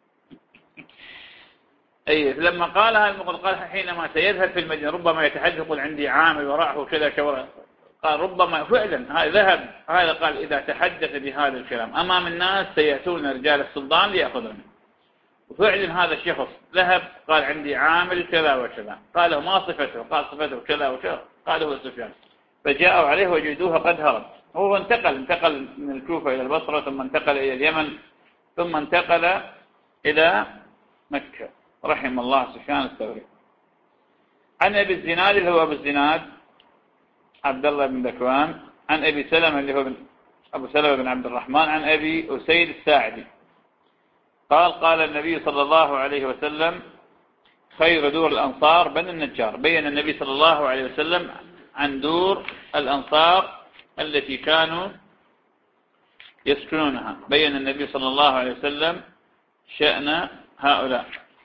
أي لما قالها المقل قال حينما سيذهب في المدينة ربما يتحدث يقول عندي عامل ورعه كذا كورع. قال ربما فعلا هذا ذهب، هذا قال إذا تحدث بهذا الكلام أمام الناس سيأتون رجال السلطان ليأخذونه. وفعلا هذا الشخص ذهب قال عندي عامل كذا وكذا. قال له: ما صفته؟ قال صفته كذا وكذا. قال هو سفيان. فجاءوا عليه وجدوه قد هرب. هو انتقل انتقل من الكوفة إلى البصرة، ثم انتقل إلى اليمن، ثم انتقل إلى مكة رحم الله سفيان الثوري. عن أبي الزناد اللي هو أبو الزناد عبد الله بن ذكوان، عن أبي سلمة اللي هو أبو سلمة بن عبد الرحمن، عن أبي أسيد الساعدي قال: قال النبي صلى الله عليه وسلم: خير دور الأنصار بني النجار. بين النبي صلى الله عليه وسلم عن دور الأنصار التي كانوا يسكنونها، بين النبي صلى الله عليه وسلم شأن هؤلاء،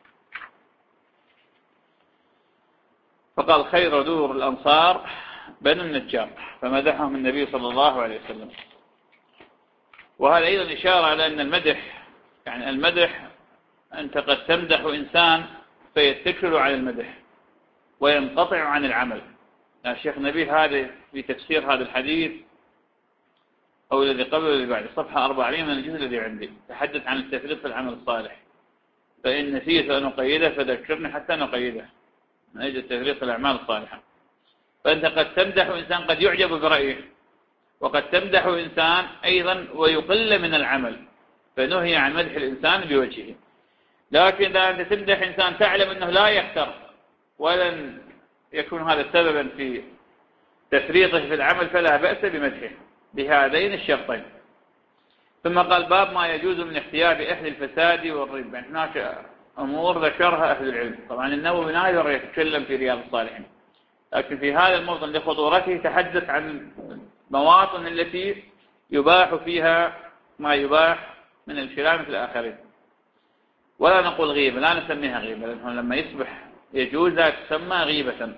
فقال: خير دور الأنصار بني النجار، فمدحهم النبي صلى الله عليه وسلم. وهذا أيضا إشارة على أن المدح، يعني المدح أنت قد تمدح إنسان فيتكل على المدح وينقطع عن العمل. الشيخ نبيل هذا في تفسير هذا الحديث أو الذي قبله الذي بعد صفحة أربعين من الجزء الذي عندي تحدث عن التفريط في العمل الصالح، فإن نسيت أن أقيده فذكرني حتى نقيده من أجل التفريط في الأعمال الصالحة. فأنت قد تمدح إنسان قد يعجب برأيه، وقد تمدح إنسان أيضا ويقل من العمل، فنهي عن مدح الإنسان بوجهه. لكن إذا أنت تمدح إنسان تعلم أنه لا يختر ولن يكون هذا سببا في تفريطه في العمل فلا بأس بمدحه بهذين الشرطين. ثم قال: باب ما يجوز من احتياب أهل الفساد والربا. هناك أمور ذكرها أهل العلم، طبعا النووي نادر يتكلم في رياض الصالحين، لكن في هذا الموطن لخطورته تحدث عن مواطن التي يباح فيها ما يباح من الكلام في الآخرين. ولا نقول غيبة، لا نسميها غيبة، لأنه لما يصبح يجوز لا تسمى غيبة.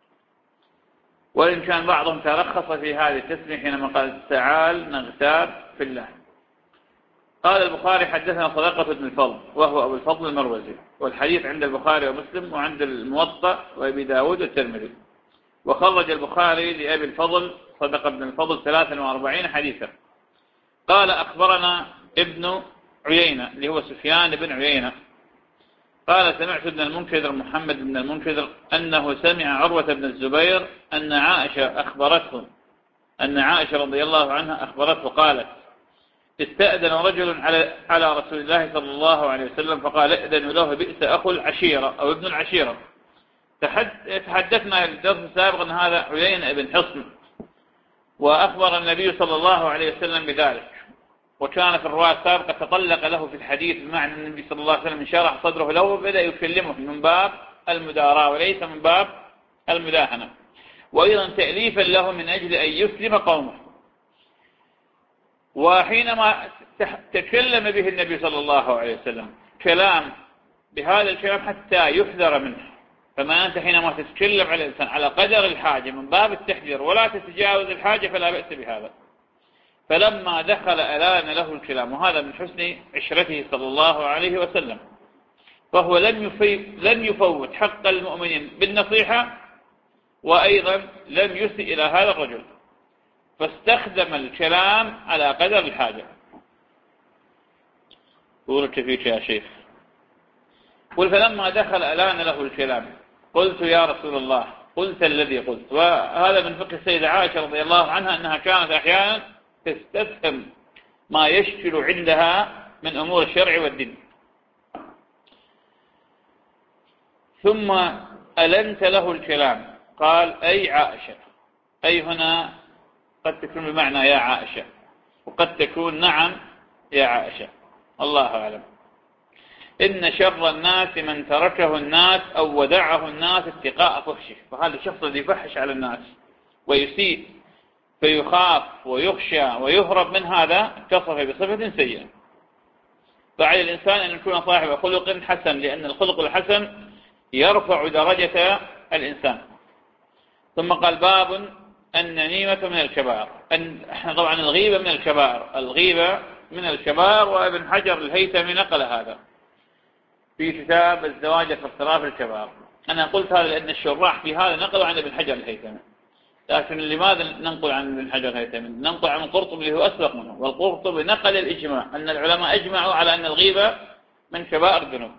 وإن كان بعضهم ترخص في هذه التسمية حينما قال: تعال نغتاب في الله. قال البخاري: حدثنا صدقة بن الفضل وهو أبو الفضل المروزي، والحديث عند البخاري ومسلم وعند الموطأ وأبي داود والترمذي. وخرج البخاري لأبي الفضل صدقة بن الفضل ثلاثة وأربعين حديثا. قال: أخبرنا ابن عيينة اللي هو سفيان بن عيينة قال: سمعت ابن المنكدر محمد بن المنكدر أنه سمع عروة بن الزبير أن عائشة أخبرته أن عائشة رضي الله عنها أخبرته قالت: استأذن رجل على على رسول الله صلى الله عليه وسلم فقال: ائذن له بئس أخو العشيرة أو ابن العشيرة. تحدثنا الدرس السابق أن هذا عيينة بن حصن، وأخبر النبي صلى الله عليه وسلم بذلك، وكان في الرواية السابقة تطلق له في الحديث بمعنى أن النبي صلى الله عليه وسلم انشرح صدره له وبدأ يكلمه من باب المداراة وليس من باب المداهنة، وأيضا تأليفا له من أجل أن يسلم قومه. وحينما تكلم به النبي صلى الله عليه وسلم كلام بهذا الكلام حتى يحذر منه، فما أنت حينما تتكلم على الإنسان على قدر الحاجة من باب التحذير ولا تتجاوز الحاجة فلا بأس بهذا. فلما دخل ألان له الكلام، وهذا من حسن عشرته صلى الله عليه وسلم، فهو لم لم يفوت حق المؤمنين بالنصيحة، وأيضا لم يسئ إلى هذا الرجل، فاستخدم الكلام على قدر الحاجة. قولت فيك يا شيخ. قل فلما دخل ألان له الكلام قلت يا رسول الله قلت الذي قلت. وهذا من فقه السيدة عائشة رضي الله عنها أنها كانت أحيانا تستفهم ما يشكل عندها من أمور الشرع والدين. ثم ألنت له الكلام قال أي عائشة. أي هنا قد تكون بمعنى يا عائشة، وقد تكون نعم يا عائشة، الله أعلم. إن شر الناس من تركه الناس أو ودعه الناس اتقاء فحشه. فهذا الشخص الذي يفحش على الناس ويسيء فيخاف ويخشى ويهرب من هذا اتصف بصفة سيئة. فعلى الإنسان أن يكون صاحب خلق حسن، لأن الخلق الحسن يرفع درجة الإنسان. ثم قال باب النميمة من الكبائر. أن طبعا الغيبة من الكبائر، الغيبة من الكبائر، وابن حجر الهيثمي نقل هذا في كتاب الزواج في اقتراف الكبائر. أنا قلت هذا لأن الشراح في هذا نقلوا عن ابن حجر الهيثمي، لكن لماذا ننقل عن ابن حجر الهيثمي؟ ننقل عن القرطبي اللي هو أسبق منه، والقرطبي نقل الإجماع أن العلماء أجمعوا على أن الغيبة من كبائر الذنوب.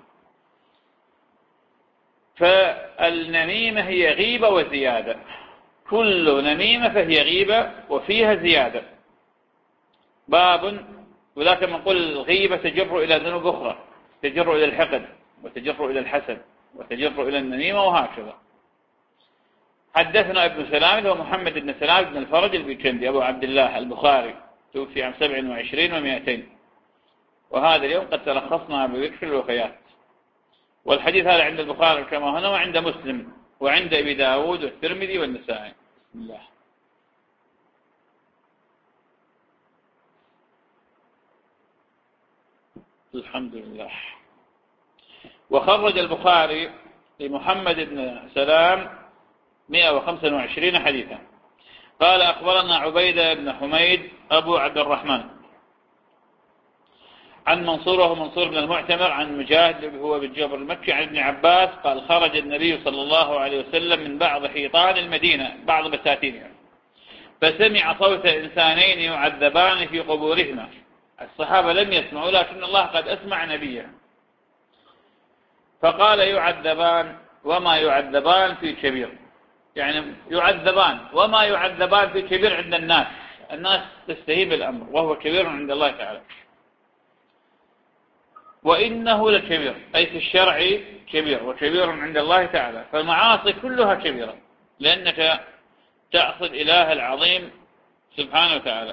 فالنميمة هي غيبة وزيادة، كل نميمة فهي غيبة وفيها زيادة. باب ولكن نقول الغيبة تجر إلى ذنوب أخرى، تجر إلى الحقد وتجر إلى الحسد وتجر إلى النميمة وهكذا. حدثنا ابن سلام هو محمد بن سلام بن الفرج البيكندي أبو عبد الله البخاري، توفي عام سبع وعشرين ومئتين، وهذا اليوم قد تلخصنا بذكر الوفيات. والحديث هذا عند البخاري كما هنا، وعند مسلم وعند أبي داود والترمذي والنسائي. بسم الله. الحمد لله. وخرج البخاري لمحمد بن سلام مئة وخمسة وعشرين حديثا. قال أخبرنا عبيدة بن حميد أبو عبد الرحمن عن منصور وهو منصور بن المعتمر عن مجاهد هو بن جبر المكي عن ابن عباس قال خرج النبي صلى الله عليه وسلم من بعض حيطان المدينة، بعض بساتينها، فسمع صوت إنسانين يعذبان في قبورهما. الصحابة لم يسمعوا، لكن الله قد أسمع نبيه. فقال يعذبان وما يعذبان في كبير، يعني يعذبان وما يعذبان في كبير عند الناس، الناس تستهيب الأمر وهو كبير عند الله تعالى. وإنه لكبير أي في الشرع كبير، وكبير عند الله تعالى. فالمعاصي كلها كبيرة لأنك تعصي الإله العظيم سبحانه وتعالى.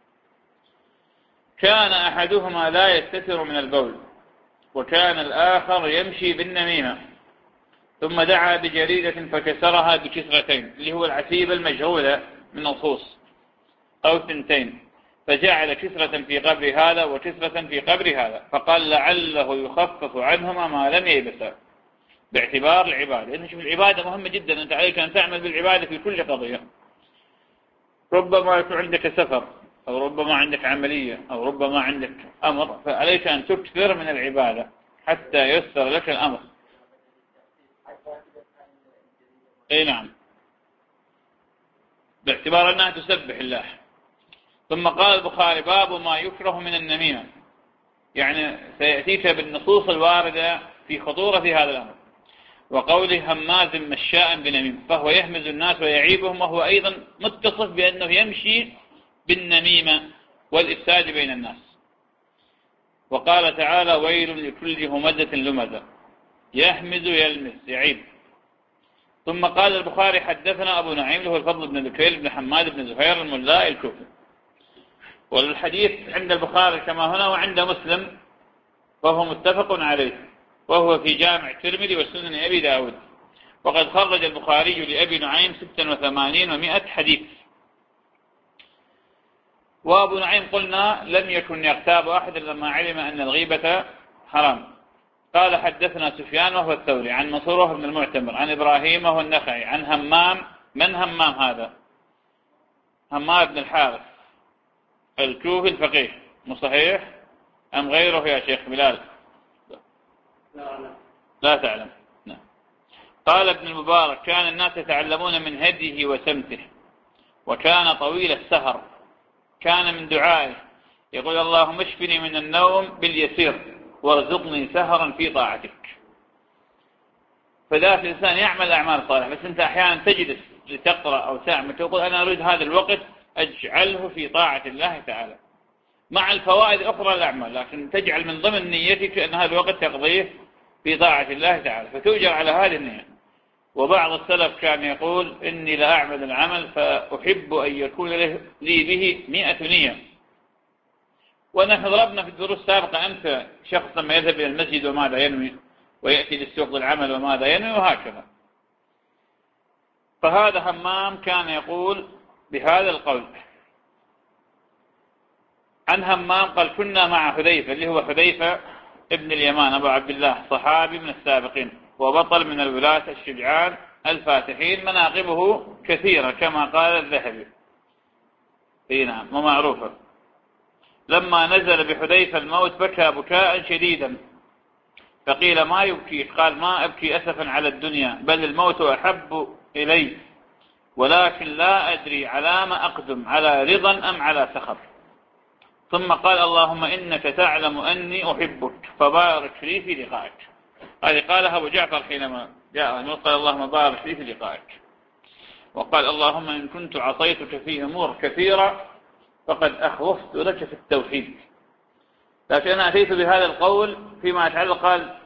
كان أحدهما لا يستتر من البول، وكان الآخر يمشي بالنميمة، ثم دعا بجريدة فكسرها بكسرتين، اللي هو العتيبة المجهولة من الخوص أو ثنتين، فجعل كسرة في قبر هذا وكسرة في قبر هذا، فقال لعله يخفف عنهما ما لم ييبسا، باعتبار العبادة. لأن شوف العبادة مهمة جدا، أنت عليك أن تعمل بالعبادة في كل قضية. ربما يكون عندك سفر، أو ربما عندك عملية، أو ربما عندك أمر، فعليك أن تكثر من العبادة حتى يسر لك الأمر. أي نعم، باعتبار أنها تسبح الله. ثم قال البخاري باب ما يكره من النميمة، يعني سيأتيك بالنصوص الواردة في خطورة في هذا الأمر. وقوله هماز مشاء بنميم، فهو يهمز الناس ويعيبهم، وهو أيضا متصف بأنه يمشي بالنميمة والإفساد بين الناس. وقال تعالى ويل لكل همزة لمزة، يهمز يلمس يعيب. ثم قال البخاري حدثنا أبو نعيم له الفضل بن بكير بن حماد بن زهير الملاء الكوفي. والحديث عند البخاري كما هنا وعند مسلم، وهو متفق عليه، وهو في جامع الترمذي وسنن أبي داود. وقد خرج البخاري لأبي نعيم ستة وثمانين ومائة حديث. وأبو نعيم قلنا لم يكن يغتاب أحد لما علم أن الغيبة حرام، قال حدثنا سفيان وهو الثوري عن منصور وهو بن المعتمر عن إبراهيم وهو النخعي عن همام. من همام هذا؟ همام بن الحارث الكوفي الفقيه، مو صحيح أم غيره يا شيخ بلال؟ لا تعلم. نعم. قال ابن المبارك كان الناس يتعلمون من هديه وسمته، وكان طويل السهر. كان من دعائه يقول اللهم اشفني من النوم باليسير وارزقني سهرا في طاعتك. فذاك الإنسان يعمل أعمال صالحة، بس أنت أحيانا تجلس لتقرأ أو تعمل تقول أنا أريد هذا الوقت أجعله في طاعة الله تعالى مع الفوائد الأخرى الأعمال، لكن تجعل من ضمن نيتك أن هذا الوقت تقضيه في طاعة الله تعالى فتؤجر على هذه النية. وبعض السلف كان يقول إني لا أعمل العمل فأحب أن يكون لي به مئة نية. ونحن ضربنا في الدروس السابقة أمثلة شخص لما يذهب إلى المسجد وماذا ينوي، ويأتي للسوق للعمل وماذا ينوي، وهكذا. فهذا همام كان يقول بهذا القول. عن همام قال كنا مع حذيفة اللي هو حذيفة ابن اليمان أبو عبد الله، صحابي من السابقين وبطل من الولاة الشجعان الفاتحين، مناقبه كثيرة كما قال الذهبي. اي نعم ومعروفة. لما نزل بحذيفة الموت بكى بكاء شديدا، فقيل ما يبكيك؟ قال ما أبكي أسفا على الدنيا، بل الموت أحب إلي، ولكن لا أدري على ما أقدم، على رضا أم على سخط. ثم قال اللهم إنك تعلم أني أحبك فبارك لي في لقائك. هذه قالها أبو جعفر حينما جاء قال اللهم بارك لي في لقائك. وقال اللهم إن كنت عصيتك في أمور كثيرة فقد أخوفت لك في التوحيد. لكن أنا أتيت بهذا القول فيما يتعلق، قال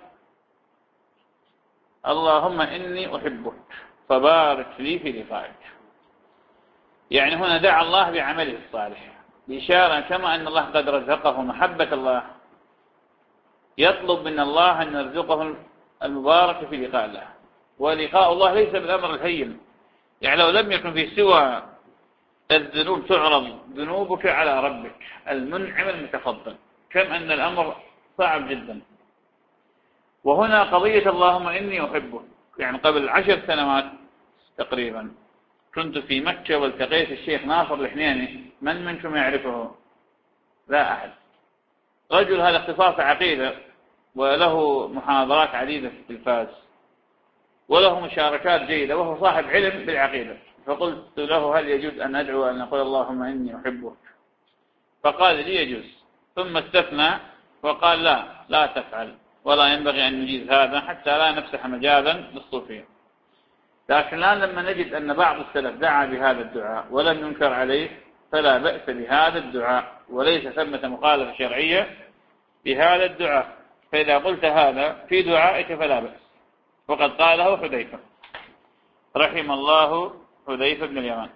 اللهم إني أحبك فبارك لي في لقائك. يعني هنا دعا الله بعمله الصالح بإشارة كما أن الله قد رزقه محبة الله، يطلب من الله أن يرزقه المبارك في لقاء الله. ولقاء الله ليس بالأمر الهين، يعني لو لم يكن في سوى الذنوب تعرض ذنوبك على ربك المنعم المتفضل، كم أن الأمر صعب جدا. وهنا قضية اللهم إني أحبك، يعني قبل عشر سنوات تقريبا كنت في مكة والتقيت الشيخ ناصر الحنيني. من منكم يعرفه؟ لا أحد. رجل هذا اختصاص عقيدة وله محاضرات عديدة في التلفاز وله مشاركات جيدة وهو صاحب علم بالعقيدة. فقلت له هل يجوز أن أدعو أن أقول اللهم إني أحبك؟ فقال لي يجوز، ثم استثنى وقال لا لا تفعل ولا ينبغي أن نجيز هذا حتى لا نفسح مجالا للصوفية. لكن الآن لما نجد أن بعض السلف دعا بهذا الدعاء ولم ينكر عليه فلا بأس بهذا الدعاء، وليس ثمة مخالفة شرعية بهذا الدعاء. فإذا قلت هذا في دعائك فلا بأس. وقد قاله حذيفة رحم الله حذيفة بن اليمان.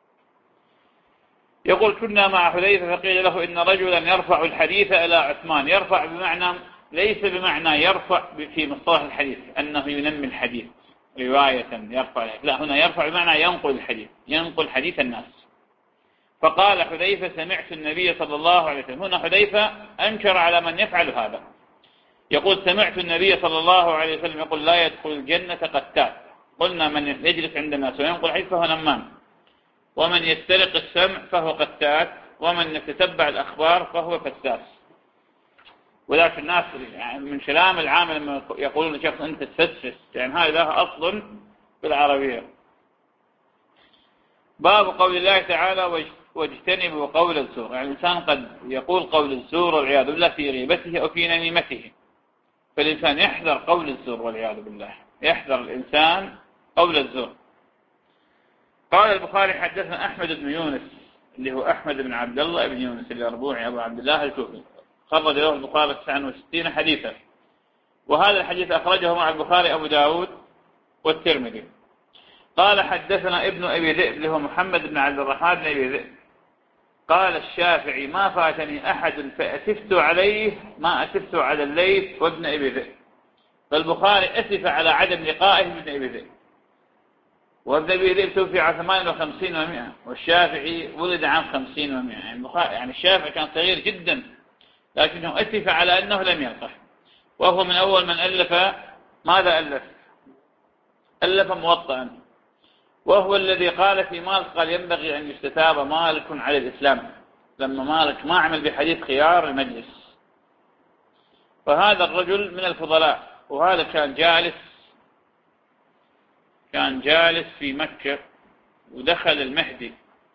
يقول كنا مع حذيفة فقيل له إن رجلا يرفع الحديث إلى عثمان. يرفع بمعنى ليس بمعنى يرفع في مصطلح الحديث أنه ينمي الحديث رواية يرفع، لا، هنا يرفع بمعنى ينقل الحديث، ينقل حديث الناس. فقال حذيفة سمعت النبي صلى الله عليه وسلم. هنا حذيفة أنكر على من يفعل هذا، يقول سمعت النبي صلى الله عليه وسلم يقول لا يدخل الجنة قتات. قلنا من يجلس عند الناس وينقل حديث فهو نمام، ومن يسترق السمع فهو قتات، ومن يتتبع الأخبار فهو فساس. ولكن الناس يعني من كلام العام لما يقولون لشخص أنت تفسس، يعني هذا أصل في العربية. باب قول الله تعالى واجتنبوا قول الزور. يعني الإنسان قد يقول قول الزور والعياذ بالله في غيبته أو في نميمته، فالإنسان يحذر قول الزور والعياذ بالله، يحذر الإنسان قول الزور. قال البخاري حدثنا أحمد بن يونس اللي هو أحمد بن عبد الله بن يونس الأربوعي أبو عبد الله الكوفي، خرج له البخاري تسعة وستين حديثا، وهذا الحديث أخرجه مع البخاري أبو داود والترمذي. قال حدثنا ابن أبي ذئب اللي هو محمد بن عبد الرحمن بن أبي ذئب قال الشافعي ما فاتني أحد فأسفت عليه ما أسفت على الليث وابن أبي ذئب. فالبخاري أسف على عدم لقائه بابن أبي ذئب، وابن أبي ذئب توفي عام ثمان وخمسين ومئة، والشافعي ولد عام خمسين ومئة. يعني, يعني الشافعي كان صغير جدا، لكنه أسف على أنه لم يلقه. وهو من أول من ألف. ماذا ألف؟ ألف موطئا، وهو الذي قال في مالك قال ينبغي أن يستتاب مالك على الإسلام، لما مالك ما عمل بحديث خيار المجلس. فهذا الرجل من الفضلاء، وهذا كان جالس كان جالس في مكة، ودخل المهدي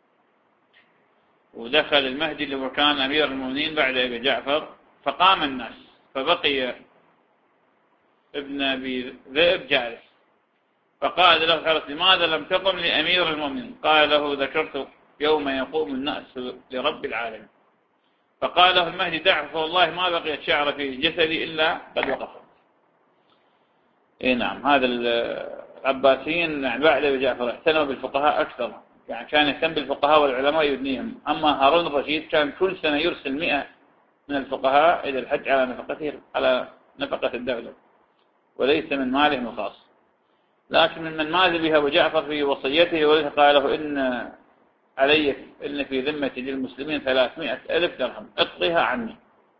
ودخل المهدي اللي كان أمير المؤمنين بعد أبي جعفر، فقام الناس، فبقي ابن أبي ذئب جالس، فقال له حرس لماذا لم تقم لأمير المؤمنين؟ قال له ذكرت يوم يقوم الناس لرب العالمين. فقال له المهدي دعه، فوالله ما بقيت شعر في جسدي إلا قد وقفت. إيه نعم، هذا العباسيين يعني بعد أبي جعفر اهتموا بالفقهاء أكثر، يعني كان يهتم بالفقهاء والعلماء يدنيهم. أما هارون الرشيد كان كل سنة يرسل مئة من الفقهاء إلى الحج على نفقته على نفقة الدولة، وليس من ماله الخاص. لكن من ماذا بها أبو جعفر في وصيته، ولذا قال له إن علي إن في ذمتي للمسلمين ثلاثمائة ألف درهم اقضيها عني.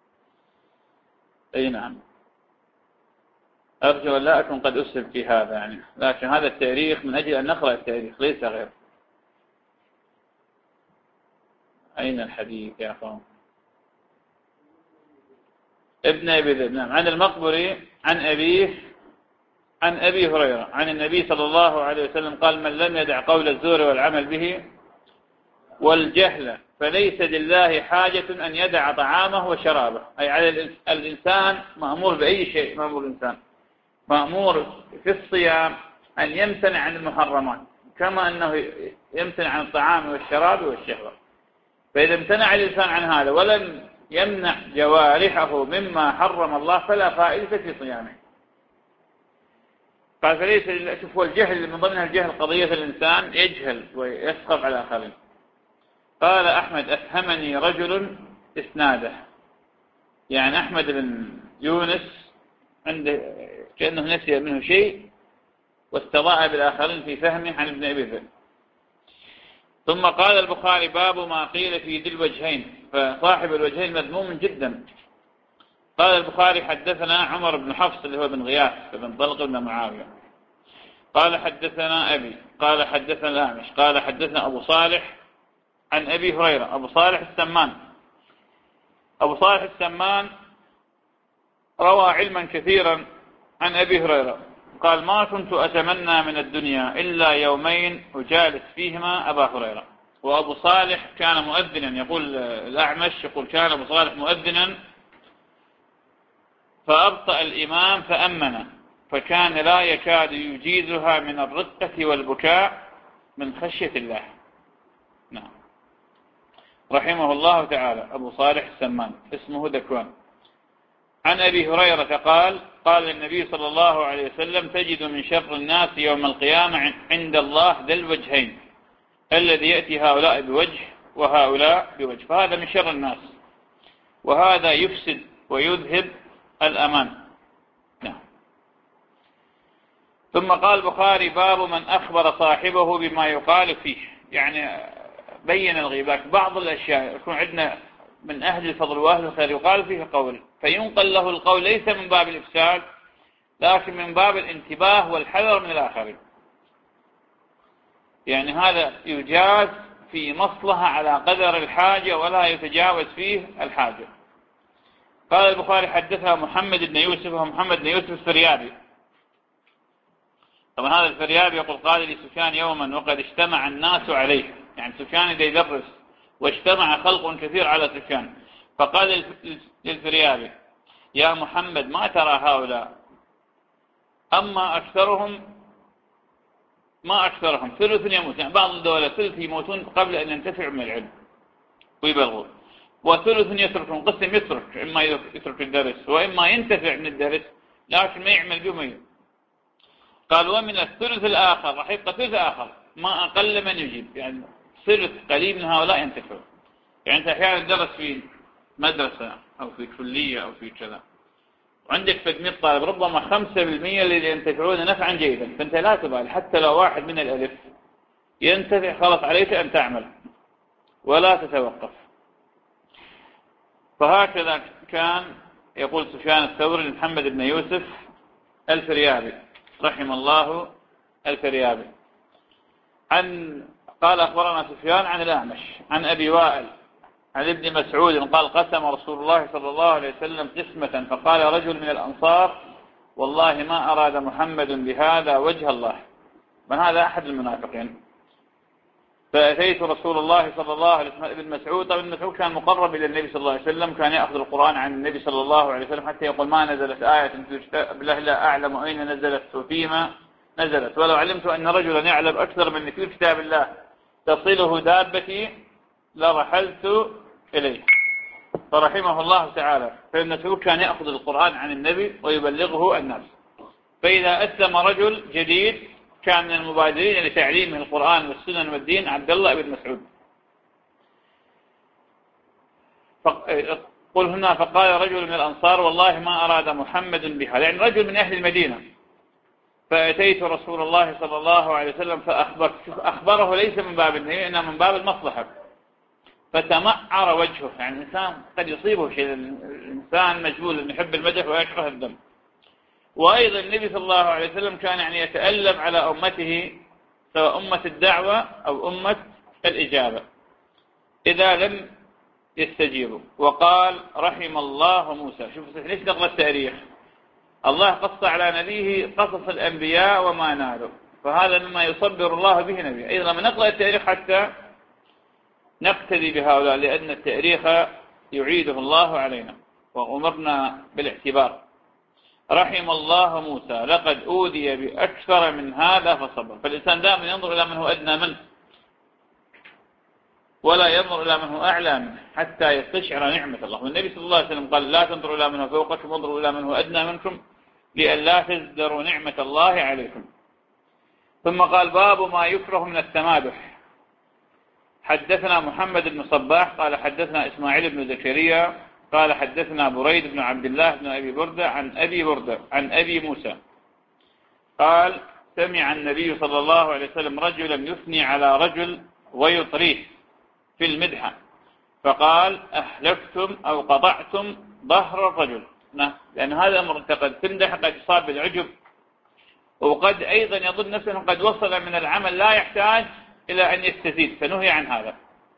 أي نعم، أرجو أن لا أكون قد أسهب في هذا يعني، لكن هذا التاريخ من أجل أن نقرأ التاريخ ليس غير. أين الحديث يا قوم؟ ابن أبي ذئب. نعم، عن المقبري عن أبيه عن أبي هريرة عن النبي صلى الله عليه وسلم قال من لم يدع قول الزور والعمل به والجهل فليس لله حاجة أن يدع طعامه وشرابه. أي على الإنسان مأمور بأي شيء، مأمور الإنسان مأمور في الصيام أن يمتنع عن المحرمات، كما أنه يمتنع عن الطعام والشراب والشهوة. فإذا امتنع الإنسان عن هذا ولم يمنع جوارحه مما حرم الله فلا فائدة في صيامه. قال فليس، شوفوا الجهل من ضمنها الجهل قضية الإنسان يجهل ويسقط على آخرين. قال أحمد أفهمني رجل إسناده، يعني أحمد بن يونس عنده كأنه نسي منه شيء واستضاء بالآخرين في فهمه عن ابن أبي ذئب. ثم قال البخاري باب ما قيل في ذي الوجهين، فصاحب الوجهين مذموم جدا. قال البخاري حدثنا عمر بن حفص اللي هو بن غياث بن طلق بن معاوية قال حدثنا أبي قال حدثنا الأعمش قال حدثنا أبو صالح عن أبي هريرة. أبو صالح السمان أبو صالح السمان روى علما كثيرا عن أبي هريرة قال ما كنت أتمنى من الدنيا إلا يومين أجالس فيهما أبا هريرة. وأبو صالح كان مؤذنا، يقول الأعمش يقول كان أبو صالح مؤذنا فأبطأ الإمام فأمن، فكان لا يكاد يجيزها من الرقة والبكاء من خشية الله. نعم، رحمه الله تعالى. أبو صالح السمان اسمه ذكوان. عن أبي هريرة قال قال النبي صلى الله عليه وسلم تجد من شر الناس يوم القيامة عند الله ذا الوجهين الذي يأتي هؤلاء بوجه وهؤلاء بوجه، فهذا من شر الناس، وهذا يفسد ويذهب الأمان. نعم. ثم قال البخاري باب من أخبر صاحبه بما يقال فيه، يعني بين الغيبات. بعض الأشياء يكون عندنا من أهل الفضل وأهل الخير يقال فيه قول فينقل له القول ليس من باب الإفساد لكن من باب الانتباه والحذر من الآخرين، يعني هذا يجاز في مصلحة على قدر الحاجة ولا يتجاوز فيه الحاجة. قال البخاري حدثها محمد بن يوسف ومحمد بن يوسف الفريابي. طبعا هذا الفريابي يقول قال لي سفيان يوما وقد اجتمع الناس عليه، يعني سفيان إذا يدرس واجتمع خلق كثير على سفيان، فقال للفريابي يا محمد ما ترى هؤلاء؟ أما أكثرهم ما أكثرهم ثلث يموت، يعني بعض الدولة ثلث يموتون قبل أن ينتفعوا من العلم ويبلغوا، وثلث يتركون قسم يترك، إما يترك الدرس وإما ينتفع من الدرس لكن ما يعمل به. قال ومن الثلث الآخر راح يبقى ثلث آخر ما أقل من يجيب، يعني ثلث قليل من هؤلاء ينتفعوا. يعني أنت أحيانا درس في مدرسة أو في كلية أو في كذا وعندك فدمية طالب ربما خمسة بالمئة اللي ينتفعون نفعا جيدا، فأنت لا تبالي حتى لو واحد من الألف ينتفع خلاص عليك أن تعمل ولا تتوقف. فهكذا كان يقول سفيان الثوري لمحمد بن يوسف الفريابي رحم الله الفريابي عن قال أخبرنا سفيان عن الأعمش عن أبي وائل عن ابن مسعود قال قسم رسول الله صلى الله عليه وسلم قسمة فقال رجل من الأنصار والله ما أراد محمد بهذا وجه الله. من هذا؟ أحد المنافقين. فأتيت رسول الله صلى الله عليه وسلم. ابن مسعود طبعا ابن مسعود كان مقرب إلى النبي صلى الله عليه وسلم، كان يأخذ القرآن عن النبي صلى الله عليه وسلم حتى يقول ما نزلت آية في كتاب الله لا أعلم أين نزلت وفيما نزلت، ولو علمت أن رجلا يعلم أكثر من في كتاب الله تصله دابتي لرحلت إليه. فرحمه الله تعالى. فابن مسعود كان يأخذ القرآن عن النبي ويبلغه الناس. فإذا أسلم رجل جديد كان من المبادرين لتعليمه القرآن والسنن والدين عبد الله بن مسعود. قل هنا فقال رجل من الأنصار والله ما أراد محمد بها، يعني رجل من أهل المدينة. فأتيت رسول الله صلى الله عليه وسلم فأخبرت، أخبره ليس من باب النبي إنما من باب المصلحة. فتمعر وجهه، يعني الإنسان قد يصيبه شيء، الإنسان مجبول يحب المدح ويكره الذم. وأيضا النبي صلى الله عليه وسلم كان يعني يتألم على أمته، سواء أمة الدعوة أو أمة الإجابة، إذا لم يستجيبوا. وقال رحم الله موسى. شوف ليش نقل التاريخ، الله قص على نبيه قصص الأنبياء وما نالوا، فهذا مما يصبر الله به نبيه. أيضا لما نقل التاريخ حتى نقتدي بهؤلاء، لأن التاريخ يعيده الله علينا وأمرنا بالاعتبار. رحم الله موسى لقد أوذي بأكثر من هذا فصبر. فالإنسان دائما ينظر إلى من هو أدنى منه ولا ينظر إلى من هو أعلى منه حتى يستشعر نعمة الله. والنبي صلى الله عليه وسلم قال لا تنظروا إلى من هو فوقكم وانظروا إلى من هو أدنى منكم لئلا تزدروا نعمة الله عليكم. ثم قال باب ما يكره من التمادح. حدثنا محمد بن صباح قال حدثنا إسماعيل بن زكريا قال حدثنا بريد بن عبد الله بن أبي بردة عن أبي بردة عن أبي موسى قال سمع النبي صلى الله عليه وسلم رجلا يثني على رجل ويطريه في المدحة فقال أهلكتم أو قطعتم ظهر الرجل، لأن هذا أمر قد تمدح قد يصاب بالعجب، وقد أيضا يظن نفسه قد وصل من العمل لا يحتاج إلى أن يستزيد، فنهي عن هذا.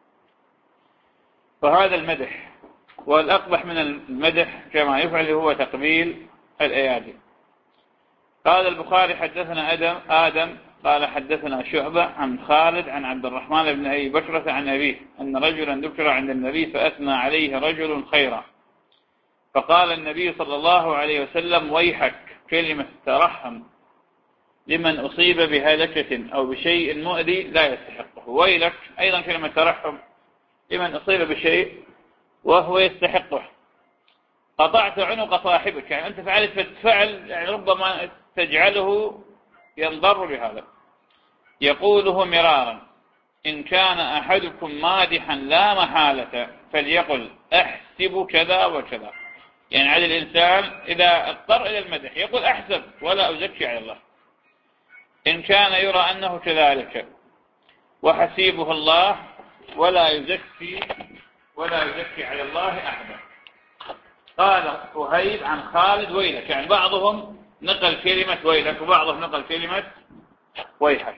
فهذا المدح. والأقبح من المدح كما يفعل هو تقبيل الأيادي. قال البخاري حدثنا آدم, آدم قال حدثنا شعبة عن خالد عن عبد الرحمن بن أبي بكرة عن أبيه أن رجلا ذكر عند النبي فأثنى عليه رجل خيرا، فقال النبي صلى الله عليه وسلم ويحك، كلمة ترحم لمن أصيب بهلكة أو بشيء مؤذي لا يستحقه. ويلك أيضا كلمة ترحم لمن أصيب بشيء وهو يستحقه. قطعت عنق صاحبك، يعني أنت فعلت فعل يعني ربما تجعله ينضر بهذا. يقوله مرارا إن كان أحدكم مادحا لا محالة فليقل أحسب كذا وكذا، يعني على الإنسان إذا اضطر إلى المدح يقول أحسب ولا أزكي على الله، إن كان يرى أنه كذلك، وحسيبه الله ولا يزكي ولا يزكي على الله أحدا. قال وهيب عن خالد ويلك، يعني بعضهم نقل كلمة ويلك وبعضهم نقل كلمة ويحك.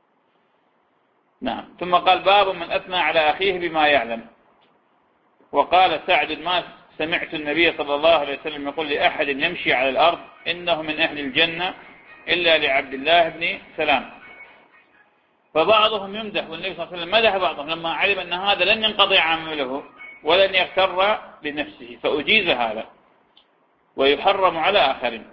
نعم. ثم قال باب من أثنى على أخيه بما يعلم. وقال سعد ما سمعت النبي صلى الله عليه وسلم يقول لأحد يمشي على الأرض إنه من أهل الجنة إلا لعبد الله بن سلام. فبعضهم يمدح والنبي صلى الله عليه وسلم مدح بعضهم لما علم أن هذا لن ينقضي عمله ولن يغتر بنفسه، فأجيز هذا ويحرم على آخرين.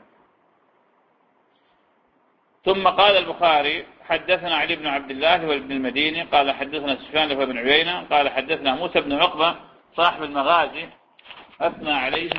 ثم قال البخاري حدثنا علي بن عبد الله وابن المديني قال حدثنا سفيان بن عيينة قال حدثنا موسى بن عقبة صاحب المغازي أثنى عليه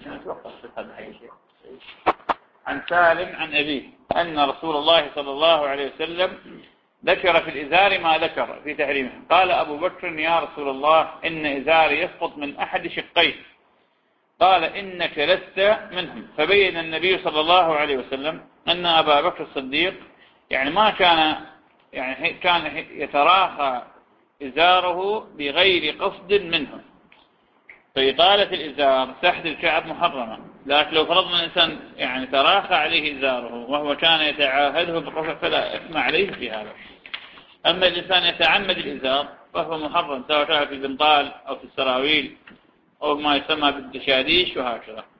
عن سالم عن أبيه أن رسول الله صلى الله عليه وسلم ذكر في الإزار ما ذكر في تحريمه. قال أبو بكر يا رسول الله إن إزاري يسقط من أحد شقيه، قال إنك لست منهم. فبين النبي صلى الله عليه وسلم أن أبا بكر الصديق يعني ما كان يعني كان يتراخى إزاره بغير قصد منه، فإطالة الإزار تحت الكعب محرمة، لكن لو فرضنا الإنسان يعني تراخى عليه إزاره وهو كان يتعاهده بالرفع فلا إثم عليه في هذا. أما الإنسان يتعمد الإزار فهو محرم، سواء كان في البنطال أو في السراويل أو ما يسمى بالدشاديش وهكذا.